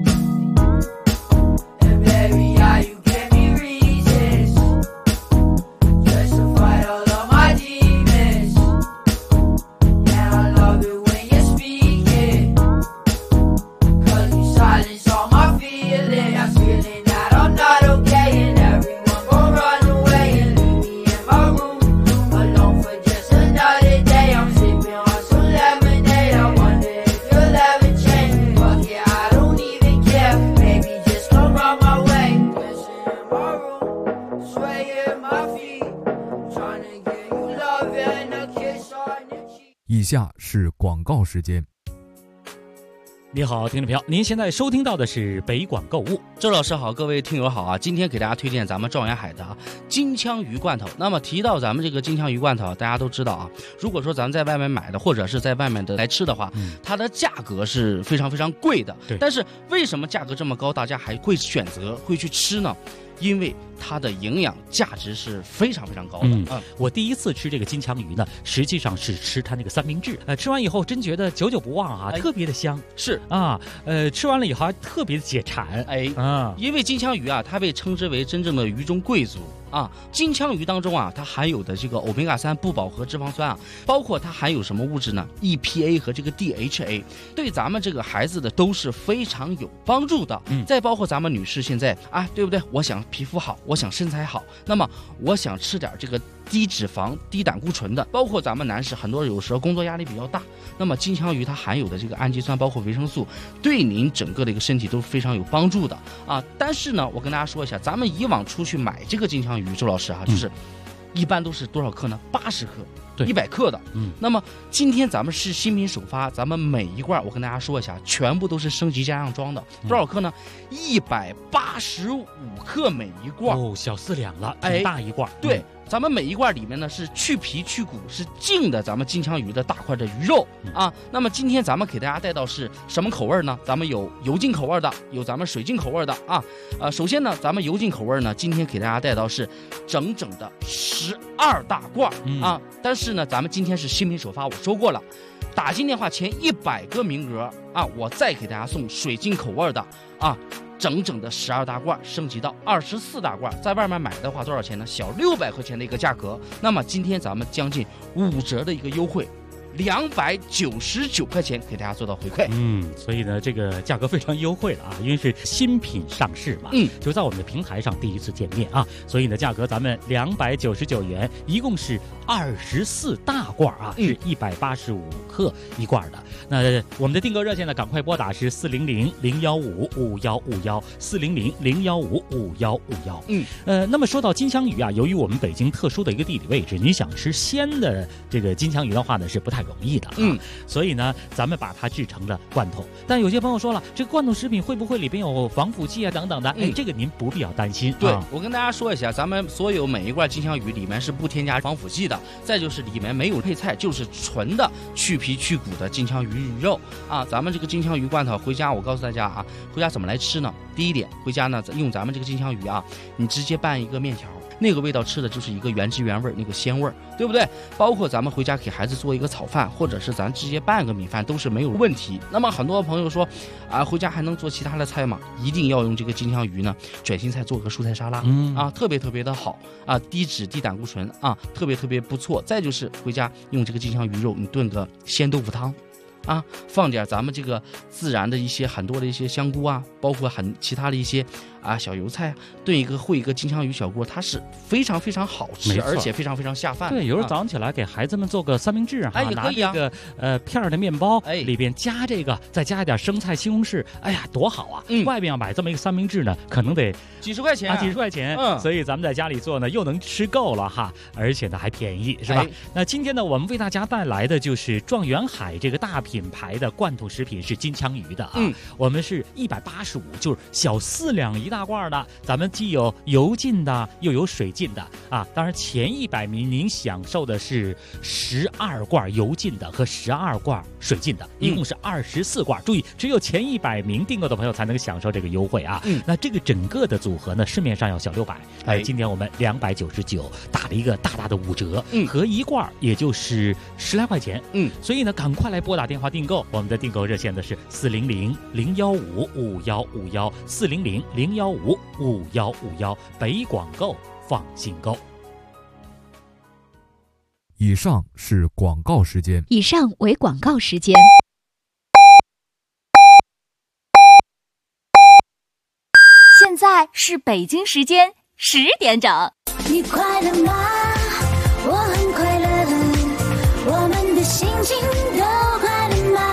And baby, how you give me reasons, justify all of my demons. And I love it when you speak it, cause you silence all my feelings. I'm feeling that I'm not okay, and everyone gon' run away and leave me in my room alone for just another day. I'm sipping on some lemonade, I wonder if you'll ever change. Fuck yeah, I don't even care, baby, just come round my way. Dancing in my room, swaying my feet, trying to get you love and a kiss on the cheek. 以下是广告时间。 你好，听众朋友，您现在收听到的是北广购物。 周老师好，各位听友好啊！今天给大家推荐咱们状元海的金枪鱼罐头。那么提到咱们这个金枪鱼罐头，大家都知道啊，如果说咱们在外面买的，或者是在外面的来吃的话，它的价格是非常非常贵的。但是为什么价格这么高，大家还会选择会去吃呢？ 因为它的营养价值是非常非常高的。 我第一次吃这个金枪鱼呢，实际上是吃它那个三明治，吃完以后真觉得久久不忘啊，特别的香。 是啊，吃完了以后还特别的解馋。 因为金枪鱼啊，它被称之为真正的鱼中贵族。金枪鱼当中啊，它含有的这个欧米伽3不饱和脂肪酸啊，包括它含有什么物质呢 ？EPA 和这个 DHA， 对咱们这个孩子的都是非常有帮助的。再包括咱们女士现在啊，对不对？我想皮肤好，我想身材好，那么我想吃点这个低脂肪、低胆固醇的。包括咱们男士，很多有时候工作压力比较大，那么金枪鱼它含有的这个氨基酸，包括维生素，对您整个的一个身体都是非常有帮助的啊。但是呢，我跟大家说一下，咱们以往出去买这个金枪鱼，周老师啊，就是一般都是多少克呢？80克。100克的，那么今天咱们是新品首发，咱们每一罐我跟大家说一下，全部都是升级加上装的，多少克呢？185克每一罐， 小4两了，挺大一罐。 对，咱们每一罐里面呢是去皮去骨，是净的，咱们金枪鱼的大块的鱼肉啊。那么今天咱们给大家带到是什么口味呢？咱们有油浸口味的，有咱们水浸口味的啊。首先呢，咱们油浸口味呢，今天给大家带到是整整的12大罐啊。但是呢，咱们今天是新品首发，我说过了，打进电话前100个名额啊，我再给大家送水浸口味的啊。整整的12大罐升级到24大罐，在外面买的话多少钱呢？小600块钱的一个价格。那么今天咱们将近5折的一个优惠，299块钱给大家做到回馈。 所以呢，这个价格非常优惠了啊，因为是新品上市嘛，就在我们的平台上第一次见面啊，所以呢，价格咱们299元，一共是24大罐啊，是185克一罐的。那我们的订购热线呢，赶快拨打是400-015-5151，400-015-5151。那么说到金枪鱼啊，由于我们北京特殊的一个地理位置，你想吃鲜的这个金枪鱼的话呢，是不太容易的所以呢，咱们把它制成了罐头。但有些朋友说了，这个罐头食品会不会里边有防腐剂啊等等的？这个您不必要担心。 对，我跟大家说一下，咱们所有每一罐金枪鱼里面是不添加防腐剂的，再就是里面没有配菜，就是纯的去皮去骨的金枪鱼肉啊。咱们这个金枪鱼罐头回家，我告诉大家啊，回家怎么来吃呢？第一点，回家呢用咱们这个金枪鱼啊，你直接拌一个面条，那个味道吃的就是一个原汁原味，那个鲜味，对不对？包括咱们回家给孩子做一个炒饭，或者是咱直接拌个米饭都是没有问题。那么很多朋友说啊，回家还能做其他的菜吗？一定要用这个金枪鱼呢，卷心菜做个蔬菜沙拉啊，特别特别的好啊，低脂低胆固醇啊，特别特别不错。再就是回家用这个金枪鱼肉，你炖个鲜豆腐汤。啊，放点咱们这个自然的一些很多的一些香菇啊，包括其他的一些小油菜，炖一个烩一个金枪鱼小锅，它是非常非常好吃，而且非常非常下饭。 对，有时候早上起来给孩子们做个三明治哈， 也可以啊， 拿这个片儿的面包，里边加这个，再加一点生菜、西红柿，哎呀，多好啊！外边要买这么一个三明治呢，可能得几十块钱几十块钱。所以咱们在家里做呢，又能吃够了哈，而且呢还便宜，是吧？那今天呢，我们为大家带来的就是状元海这个大品牌的罐头食品是金枪鱼的啊，我们是185，就是小4两一大罐的，咱们既有油浸的，又有水浸的啊。当然前100名您享受的是12罐油浸的和12罐水浸的，一共是24罐。注意，只有前100名订购的朋友才能享受这个优惠啊。那这个整个的组合呢，市面上要小600，今天我们299打了一个大大的5折，合一罐也就是10来块钱。所以呢，赶快来拨打电话订购。我们的订购热线的是400-015-5151，400-015-5151，北广购放心购。 以上是广告时间。 以上为广告时间。现在是北京时间10点整。 你快乐吗？我很快乐，我们的心情都快乐吗？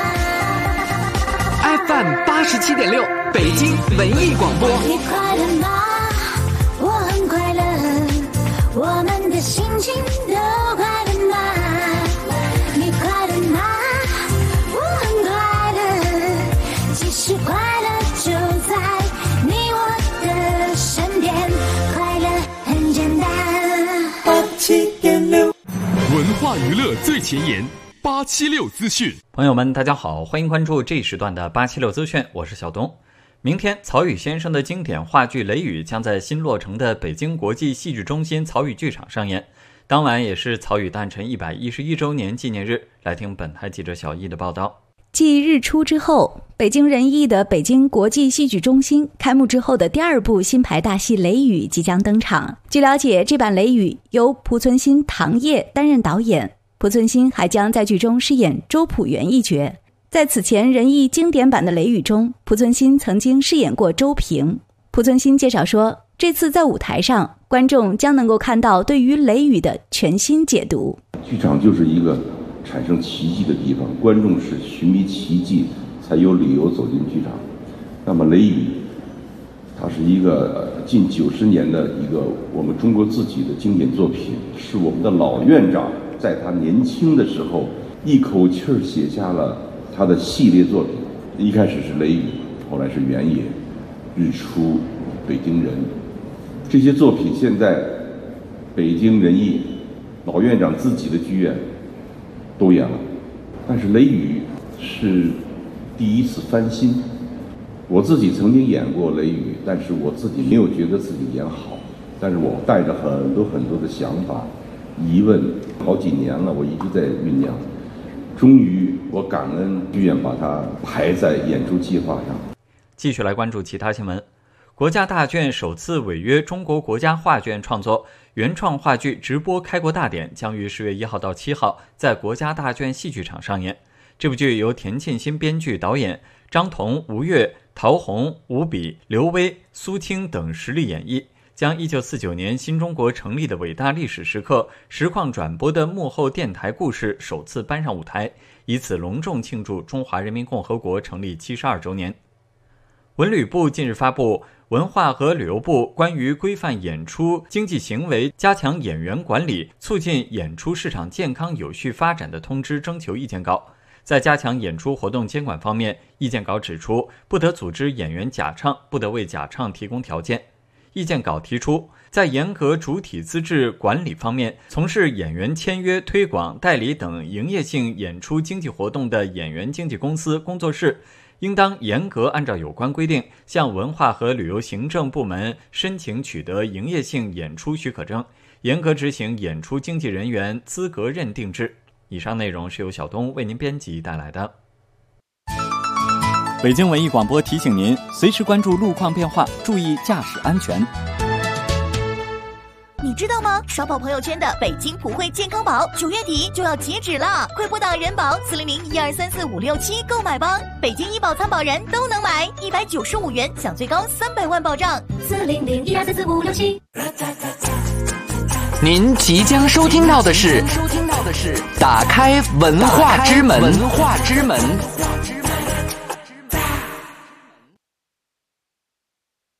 FM 87.6，北京文艺广播。 你快乐吗？我很快乐，我们的心情都快乐吗？你快乐吗？我很快乐，其实快乐就在你我的身边，快乐很简单。87.6， 文化娱乐最前沿，876资讯。 朋友们，大家好，欢迎关注这一时段的876资讯，我是小东。 明天，曹禺先生的经典话剧《雷雨》将在新落成的北京国际戏剧中心曹禺剧场上演。当晚也是曹禺诞辰111周年纪念日。来听本台记者小易的报道。 继日出之后，北京人艺的北京国际戏剧中心开幕之后的第2部新排大戏《雷雨》即将登场。据了解，这版《雷雨》由濮存昕、唐烨担任导演，濮存昕还将在剧中饰演周朴园一角。在此前人艺经典版的《雷雨》中，濮存昕曾经饰演过周平。濮存昕介绍说，这次在舞台上，观众将能够看到对于《雷雨》的全新解读。 剧场就是一个产生奇迹的地方，观众是寻觅奇迹才有理由走进剧场。那么《雷雨》它是一个近90年的一个我们中国自己的经典作品，是我们的老院长在他年轻的时候一口气儿写下了他的系列作品。一开始是《雷雨》，后来是《原野》、《日出》、《北京人》，这些作品现在北京人艺老院长自己的剧院都演了，但是《雷雨》是第一次翻新。我自己曾经演过《雷雨》，但是我自己没有觉得自己演好，但是我带着很多的想法、疑问，好几年了，我一直在酝酿。终于，我感恩剧院把它排在演出计划上。 继续来关注其他新闻。国家大剧首次违约中国国家画卷创作原创话剧直播开国大典将于10月1号到7号在国家大剧戏剧场上演。这部剧由田沁鑫编剧导演，张彤、吴越、陶虹、吴比、刘威、苏青等实力演绎，将1949年新中国成立的伟大历史时刻实况转播的幕后电台故事首次搬上舞台，以此隆重庆祝中华人民共和国成立72周年。文旅部近日发布文化和旅游部关于规范演出经济行为、加强演员管理、促进演出市场健康有序发展的通知征求意见稿。在加强演出活动监管方面，意见稿指出，不得组织演员假唱，不得为假唱提供条件。意见稿提出，在严格主体资质管理方面，从事演员签约、推广、代理等营业性演出经济活动的演员经纪公司、工作室，应当严格按照有关规定，向文化和旅游行政部门申请取得营业性演出许可证，严格执行演出经纪人员资格认定制。以上内容是由小东为您编辑带来的。 北京文艺广播提醒您，随时关注路况变化，注意驾驶安全。 你知道吗？刷爆朋友圈的北京普惠健康宝9月底就要截止了，快拨打人保400-1234-567购买吧！北京医保参保人都能买，195元享最高300万保障。400-1234-567。 您即将收听到的是打开文化之门。